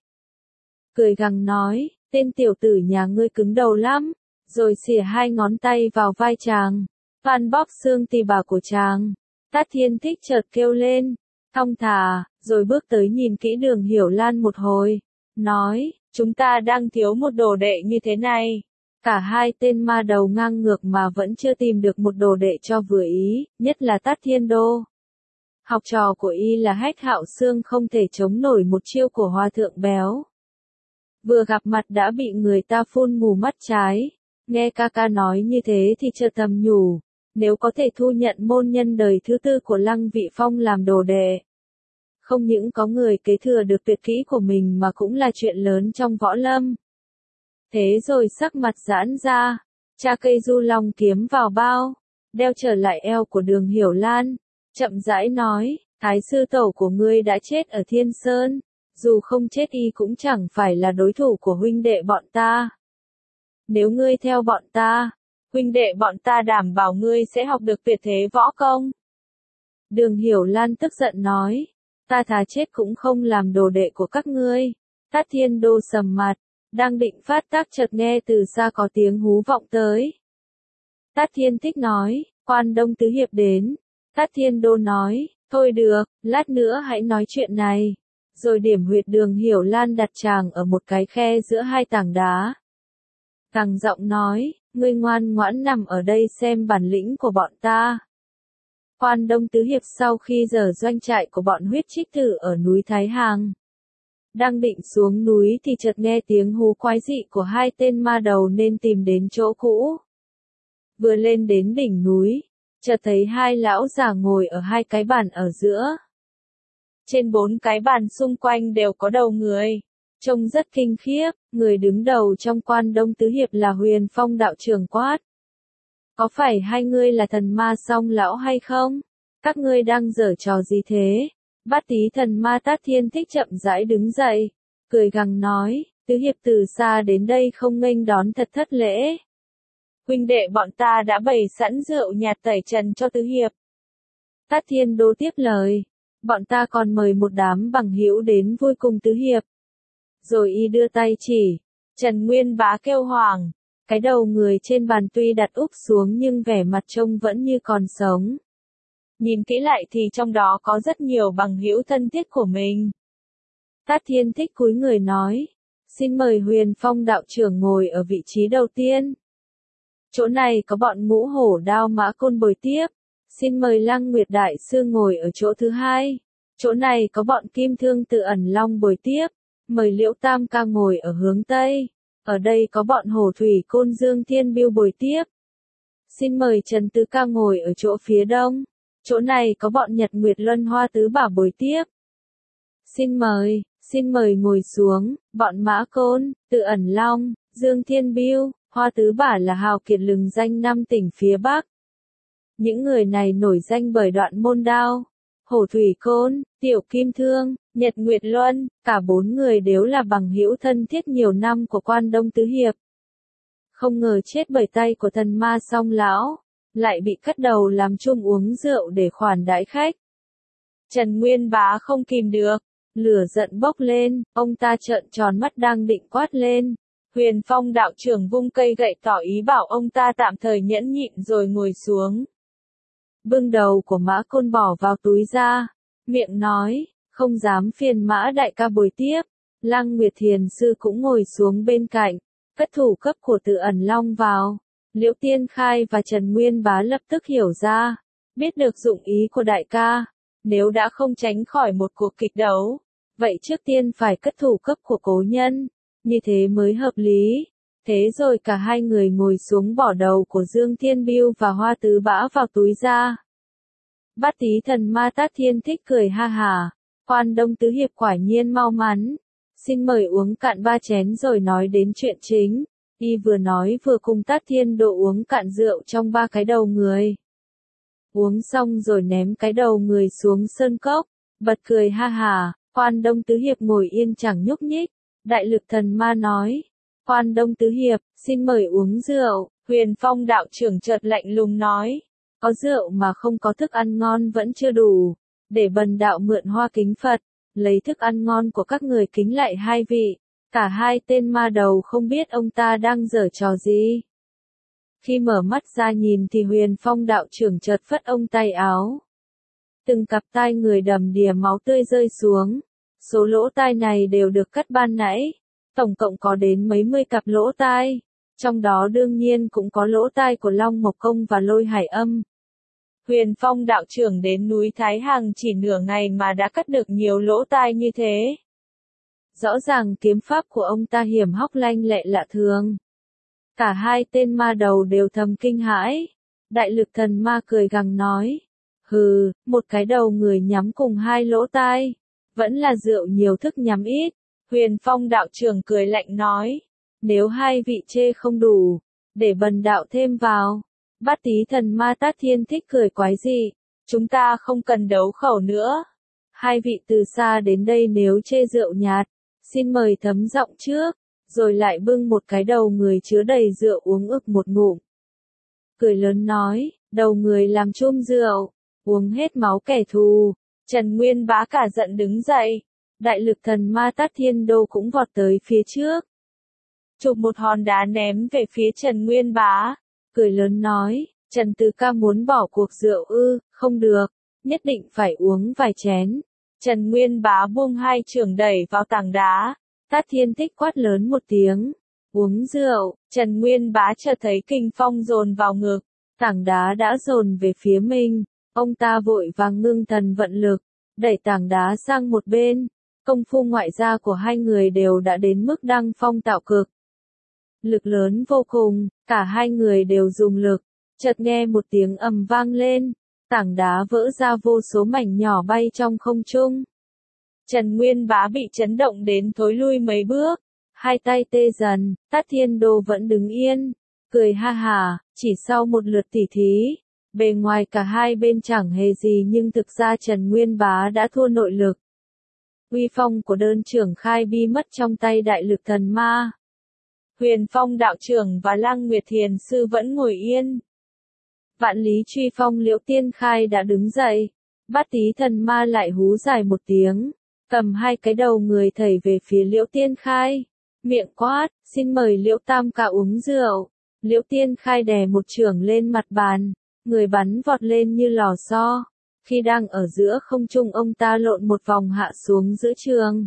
Cười gằn nói, tên tiểu tử nhà ngươi cứng đầu lắm, rồi xỉa hai ngón tay vào vai chàng, van bóp xương tỳ bà của chàng. Tát Thiên Thích chợt kêu lên, thong thả, rồi bước tới nhìn kỹ Đường Hiểu Lan một hồi, nói, chúng ta đang thiếu một đồ đệ như thế này. Cả hai tên ma đầu ngang ngược mà vẫn chưa tìm được một đồ đệ cho vừa ý, nhất là Tát Thiên Đô. Học trò của y là Hách Hạo Xương không thể chống nổi một chiêu của Hòa Thượng Béo. Vừa gặp mặt đã bị người ta phun mù mắt trái, nghe ca ca nói như thế thì chợt thầm nhủ, nếu có thể thu nhận môn nhân đời thứ tư của Lăng Vị Phong làm đồ đệ. Không những có người kế thừa được tuyệt kỹ của mình mà cũng là chuyện lớn trong võ lâm. Thế rồi sắc mặt giãn ra, tra cây du long kiếm vào bao, đeo trở lại eo của Đường Hiểu Lan, chậm rãi nói, thái sư tổ của ngươi đã chết ở Thiên Sơn, dù không chết y cũng chẳng phải là đối thủ của huynh đệ bọn ta. Nếu ngươi theo bọn ta, huynh đệ bọn ta đảm bảo ngươi sẽ học được tuyệt thế võ công. Đường Hiểu Lan tức giận nói, ta thà chết cũng không làm đồ đệ của các ngươi. Tát Thiên Đô sầm mặt, đang định phát tác chợt nghe từ xa có tiếng hú vọng tới. Tát Thiên Thích nói, Quan Đông Tứ Hiệp đến. Tát Thiên Đô nói, thôi được, lát nữa hãy nói chuyện này. Rồi điểm huyệt Đường Hiểu Lan đặt chàng ở một cái khe giữa hai tảng đá. Gằn giọng nói, ngươi ngoan ngoãn nằm ở đây xem bản lĩnh của bọn ta. Quan Đông Tứ Hiệp sau khi dở doanh trại của bọn huyết trích tử ở núi Thái Hàng, đang định xuống núi thì chợt nghe tiếng hú quái dị của hai tên ma đầu nên tìm đến chỗ cũ. Vừa lên đến đỉnh núi, chợt thấy hai lão già ngồi ở hai cái bàn ở giữa. Trên bốn cái bàn xung quanh đều có đầu người, trông rất kinh khiếp. Người đứng đầu trong Quan Đông Tứ Hiệp là Huyền Phong đạo trưởng quát. Có phải hai ngươi là thần ma song lão hay không? Các ngươi đang giở trò gì thế? Bát Tý thần ma Tát Thiên Thích chậm rãi đứng dậy, cười gằn nói, Tứ Hiệp từ xa đến đây không nghênh đón thật thất lễ. Huynh đệ bọn ta đã bày sẵn rượu nhạt tẩy trần cho Tứ Hiệp. Tát Thiên Đô tiếp lời, bọn ta còn mời một đám bằng hữu đến vui cùng Tứ Hiệp. Rồi y đưa tay chỉ, Trần Nguyên Bá kêu hoảng, cái đầu người trên bàn tuy đặt úp xuống nhưng vẻ mặt trông vẫn như còn sống. Nhìn kỹ lại thì trong đó có rất nhiều bằng hữu thân thiết của mình. Tát Thiên Thích cúi người nói, xin mời Huyền Phong đạo trưởng ngồi ở vị trí đầu tiên. Chỗ này có bọn Ngũ Hổ Đao Mã Côn bồi tiếp. Xin mời Lăng Nguyệt đại sư ngồi ở chỗ thứ hai. Chỗ này có bọn Kim Thương Tự Ẩn Long bồi tiếp. Mời Liễu Tam ca ngồi ở hướng tây. Ở đây có bọn Hổ Thủy Côn Dương Thiên Biêu bồi tiếp. Xin mời Trần Tứ ca ngồi ở chỗ phía đông. Chỗ này có bọn Nhật Nguyệt Luân Hoa Tứ Bảo bồi tiếp. Xin mời, xin mời ngồi xuống, bọn Mã Côn, Tự Ẩn Long, Dương Thiên Biêu, Hoa Tứ Bảo là hào kiệt lừng danh năm tỉnh phía Bắc. Những người này nổi danh bởi Đoạn Môn Đao, Hổ Thủy Côn, Tiểu Kim Thương, Nhật Nguyệt Luân, cả bốn người đều là bằng hữu thân thiết nhiều năm của Quan Đông Tứ Hiệp. Không ngờ chết bởi tay của thần ma song lão, lại bị cắt đầu làm chung uống rượu để khoản đãi khách. Trần Nguyên Bá không kìm được, lửa giận bốc lên, ông ta trợn tròn mắt đang định quát lên. Huyền Phong đạo trưởng vung cây gậy tỏ ý bảo ông ta tạm thời nhẫn nhịn rồi ngồi xuống. Bưng đầu của Mã Côn bỏ vào túi ra, miệng nói, không dám phiền Mã đại ca bồi tiếp. Lăng Nguyệt Thiền sư cũng ngồi xuống bên cạnh, cất thủ cấp của Tự Ẩn Long vào. Liễu Tiên Khai và Trần Nguyên Bá lập tức hiểu ra, biết được dụng ý của đại ca. Nếu đã không tránh khỏi một cuộc kịch đấu, vậy trước tiên phải cất thủ cấp của cố nhân, như thế mới hợp lý. Thế rồi cả hai người ngồi xuống bỏ đầu của Dương Thiên Bưu và Hoa Tứ Bã vào túi ra. Bát Tí Thần Ma Tát Thiên Thích cười ha hả, Quan Đông Tứ Hiệp quả nhiên mau mắn. Xin mời uống cạn ba chén rồi nói đến chuyện chính. Y vừa nói vừa cùng Tát Thiên Độ uống cạn rượu trong ba cái đầu người. Uống xong rồi ném cái đầu người xuống sơn cốc, bật cười ha hả, Quan Đông Tứ Hiệp ngồi yên chẳng nhúc nhích. Đại Lực Thần Ma nói, Quan Đông Tứ Hiệp, xin mời uống rượu. Huyền Phong đạo trưởng chợt lạnh lùng nói, có rượu mà không có thức ăn ngon vẫn chưa đủ, để bần đạo mượn hoa kính Phật, lấy thức ăn ngon của các người kính lại hai vị. Cả hai tên ma đầu không biết ông ta đang giở trò gì. Khi mở mắt ra nhìn thì Huyền Phong đạo trưởng chợt phất ông tay áo. Từng cặp tai người đầm đìa máu tươi rơi xuống. Số lỗ tai này đều được cắt ban nãy. Tổng cộng có đến mấy mươi cặp lỗ tai. Trong đó đương nhiên cũng có lỗ tai của Long Mộc Công và Lôi Hải Âm. Huyền Phong đạo trưởng đến núi Thái Hằng chỉ nửa ngày mà đã cắt được nhiều lỗ tai như thế. Rõ ràng kiếm pháp của ông ta hiểm hóc lanh lẹ lạ thường. Cả hai tên ma đầu đều thầm kinh hãi. Đại Lực Thần Ma cười gằn nói. Hừ, một cái đầu người nhắm cùng hai lỗ tai. Vẫn là rượu nhiều thức nhắm ít. Huyền Phong đạo trưởng cười lạnh nói. Nếu hai vị chê không đủ, để bần đạo thêm vào. Bát Tí Thần Ma Tát Thiên Thích cười quái dị. Chúng ta không cần đấu khẩu nữa. Hai vị từ xa đến đây nếu chê rượu nhạt, xin mời thấm giọng trước, rồi lại bưng một cái đầu người chứa đầy rượu uống ực một ngụm. Cười lớn nói, đầu người làm chum rượu, uống hết máu kẻ thù. Trần Nguyên Bá cả giận đứng dậy. Đại Lực Thần Ma Tát Thiên Đô cũng vọt tới phía trước. Chụp một hòn đá ném về phía Trần Nguyên Bá. Cười lớn nói, Trần Tứ Ca muốn bỏ cuộc rượu ư, không được, nhất định phải uống vài chén. Trần Nguyên Bá buông hai chưởng đẩy vào tảng đá. Tát Thiên Thích quát lớn một tiếng. Uống rượu, Trần Nguyên Bá chợt thấy kinh phong dồn vào ngực. Tảng đá đã dồn về phía mình. Ông ta vội vàng ngưng thần vận lực, đẩy tảng đá sang một bên. Công phu ngoại gia của hai người đều đã đến mức đăng phong tạo cực. Lực lớn vô cùng, cả hai người đều dùng lực. Chợt nghe một tiếng ầm vang lên. Tảng đá vỡ ra vô số mảnh nhỏ bay trong không trung. Trần Nguyên Bá bị chấn động đến thối lui mấy bước. Hai tay tê dần, Tát Thiên Đô vẫn đứng yên. Cười ha hả, chỉ sau một lượt tỉ thí. Bề ngoài cả hai bên chẳng hề gì nhưng thực ra Trần Nguyên Bá đã thua nội lực. Uy phong của đơn trưởng Khai Bi mất trong tay Đại Lực Thần Ma. Huyền Phong đạo trưởng và Lăng Nguyệt Thiền Sư vẫn ngồi yên. Vạn Lý Truy Phong Liễu Tiên Khai đã đứng dậy. Bát Tí Thần Ma lại hú dài một tiếng, cầm hai cái đầu người thảy về phía Liễu Tiên Khai. Miệng quát, xin mời Liễu Tam Ca uống rượu. Liễu Tiên Khai đè một chưởng lên mặt bàn, người bắn vọt lên như lò xo. Khi đang ở giữa không trung ông ta lộn một vòng hạ xuống giữa trường.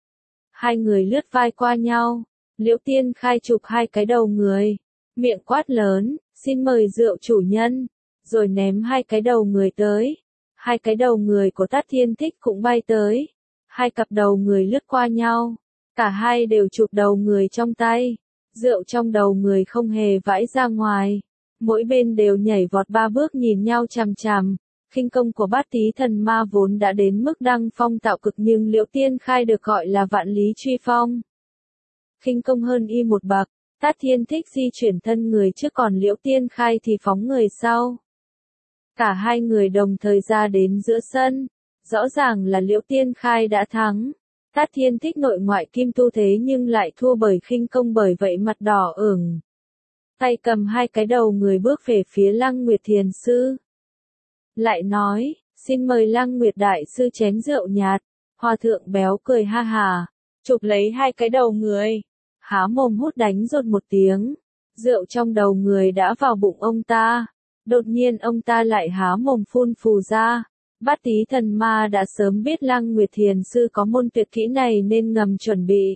Hai người lướt vai qua nhau. Liễu Tiên Khai chụp hai cái đầu người, miệng quát lớn, xin mời rượu chủ nhân, rồi ném hai cái đầu người tới. Hai cái đầu người của Tát Thiên Thích cũng bay tới. Hai cặp đầu người lướt qua nhau. Cả hai đều chụp đầu người trong tay. Rượu trong đầu người không hề vãi ra ngoài. Mỗi bên đều nhảy vọt ba bước nhìn nhau chằm chằm. Khinh công của Bát Tí Thần Ma vốn đã đến mức đăng phong tạo cực nhưng Liễu Tiên Khai được gọi là Vạn Lý Truy Phong. Khinh công hơn y một bậc. Tát Thiên Thích di chuyển thân người trước còn Liễu Tiên Khai thì phóng người sau. Cả hai người đồng thời ra đến giữa sân. Rõ ràng là Liễu Tiên Khai đã thắng. Tát Thiên Thích nội ngoại kim tu thế nhưng lại thua bởi khinh công, bởi vậy mặt đỏ ửng. Tay cầm hai cái đầu người bước về phía Lăng Nguyệt Thiền Sư. Lại nói, xin mời Lăng Nguyệt Đại Sư chén rượu nhạt. Hòa thượng béo cười ha hà, chụp lấy hai cái đầu người. Há mồm hút đánh rột một tiếng. Rượu trong đầu người đã vào bụng ông ta. Đột nhiên ông ta lại há mồm phun phù ra. Bát Tí Thần Ma đã sớm biết Lăng Nguyệt Thiền Sư có môn tuyệt kỹ này nên ngầm chuẩn bị.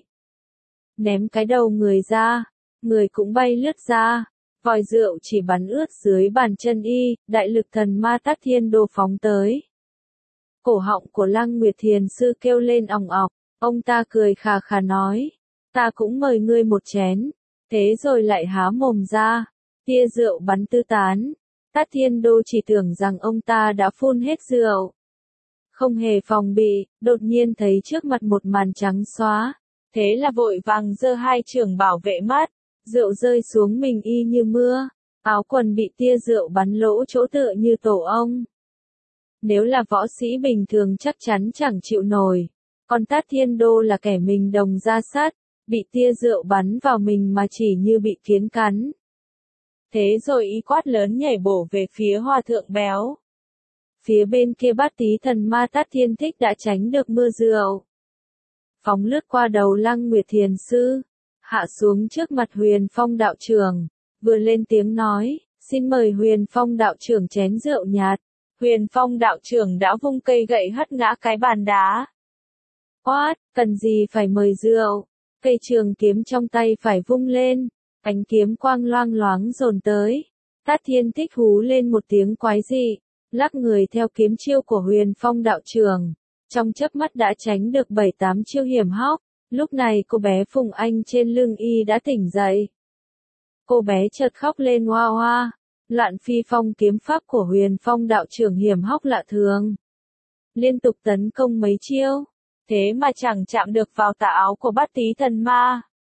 Ném cái đầu người ra, người cũng bay lướt ra. Vòi rượu chỉ bắn ướt dưới bàn chân y. Đại Lực Thần Ma Tát Thiên Đô phóng tới. Cổ họng của Lăng Nguyệt Thiền Sư kêu lên òng ọc. Ông ta cười khà khà nói, ta cũng mời ngươi một chén. Thế rồi lại há mồm ra, tia rượu bắn tứ tán. Tát Thiên Đô chỉ tưởng rằng ông ta đã phun hết rượu. Không hề phòng bị, đột nhiên thấy trước mặt một màn trắng xóa. Thế là vội vàng giơ hai chưởng bảo vệ mắt, rượu rơi xuống mình y như mưa, áo quần bị tia rượu bắn lỗ chỗ tựa như tổ ong. Nếu là võ sĩ bình thường chắc chắn chẳng chịu nổi, còn Tát Thiên Đô là kẻ mình đồng ra sát, bị tia rượu bắn vào mình mà chỉ như bị kiến cắn. Thế rồi y quát lớn nhảy bổ về phía Hòa Thượng Béo. Phía bên kia Bát Tý Thần Ma Tát Thiên Thích đã tránh được mưa rượu. Phóng lướt qua đầu Lăng Nguyệt Thiền Sư, hạ xuống trước mặt Huyền Phong đạo trưởng, vừa lên tiếng nói, xin mời Huyền Phong đạo trưởng chén rượu nhạt. Huyền Phong đạo trưởng đã vung cây gậy hất ngã cái bàn đá. Quát, cần gì phải mời rượu, cây trường kiếm trong tay phải vung lên, ánh kiếm quang loang loáng dồn tới. Tát Thiên Thích hú lên một tiếng quái dị, lắc người theo kiếm chiêu của Huyền Phong đạo trưởng, trong chớp mắt đã tránh được bảy tám chiêu hiểm hóc. Lúc này cô bé Phùng Anh trên lưng y đã tỉnh dậy. Cô bé chợt khóc lên hoa hoa, loạn phi phong kiếm pháp của Huyền Phong đạo trưởng hiểm hóc lạ thường. Liên tục tấn công mấy chiêu, thế mà chẳng chạm được vào tà áo của Bát Tý Thần Ma.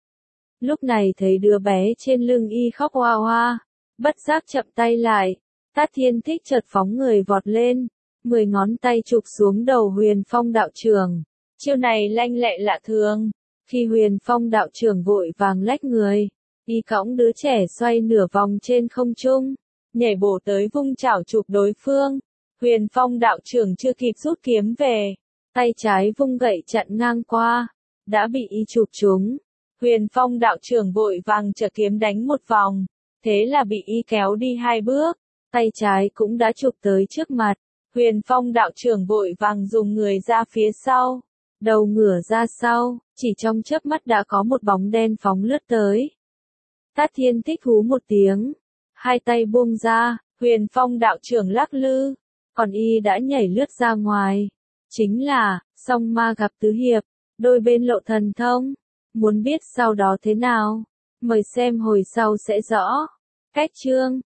Lúc này thấy đứa bé trên lưng y khóc hoa hoa, bất giác chậm tay lại, Tát Thiên Thích chợt phóng người vọt lên, mười ngón tay chụp xuống đầu Huyền Phong đạo trưởng. Chiêu này lanh lẹ lạ thường, khi Huyền Phong đạo trưởng vội vàng lách người, y cõng đứa trẻ xoay nửa vòng trên không trung, nhảy bổ tới vung chảo chụp đối phương. Huyền Phong đạo trưởng chưa kịp rút kiếm về, tay trái vung gậy chặn ngang qua, đã bị y chụp trúng. Huyền Phong đạo trưởng vội vàng trở kiếm đánh một vòng, thế là bị y kéo đi hai bước, tay trái cũng đã chụp tới trước mặt. Huyền Phong đạo trưởng vội vàng dùng người ra phía sau, đầu ngửa ra sau, chỉ trong chớp mắt đã có một bóng đen phóng lướt tới. Tát Thiên Thích hú một tiếng, hai tay buông ra, Huyền Phong đạo trưởng lắc lư, còn y đã nhảy lướt ra ngoài. Chính là, song ma gặp tứ hiệp, đôi bên lộ thần thông. Muốn biết sau đó thế nào? Mời xem hồi sau sẽ rõ. Cách chương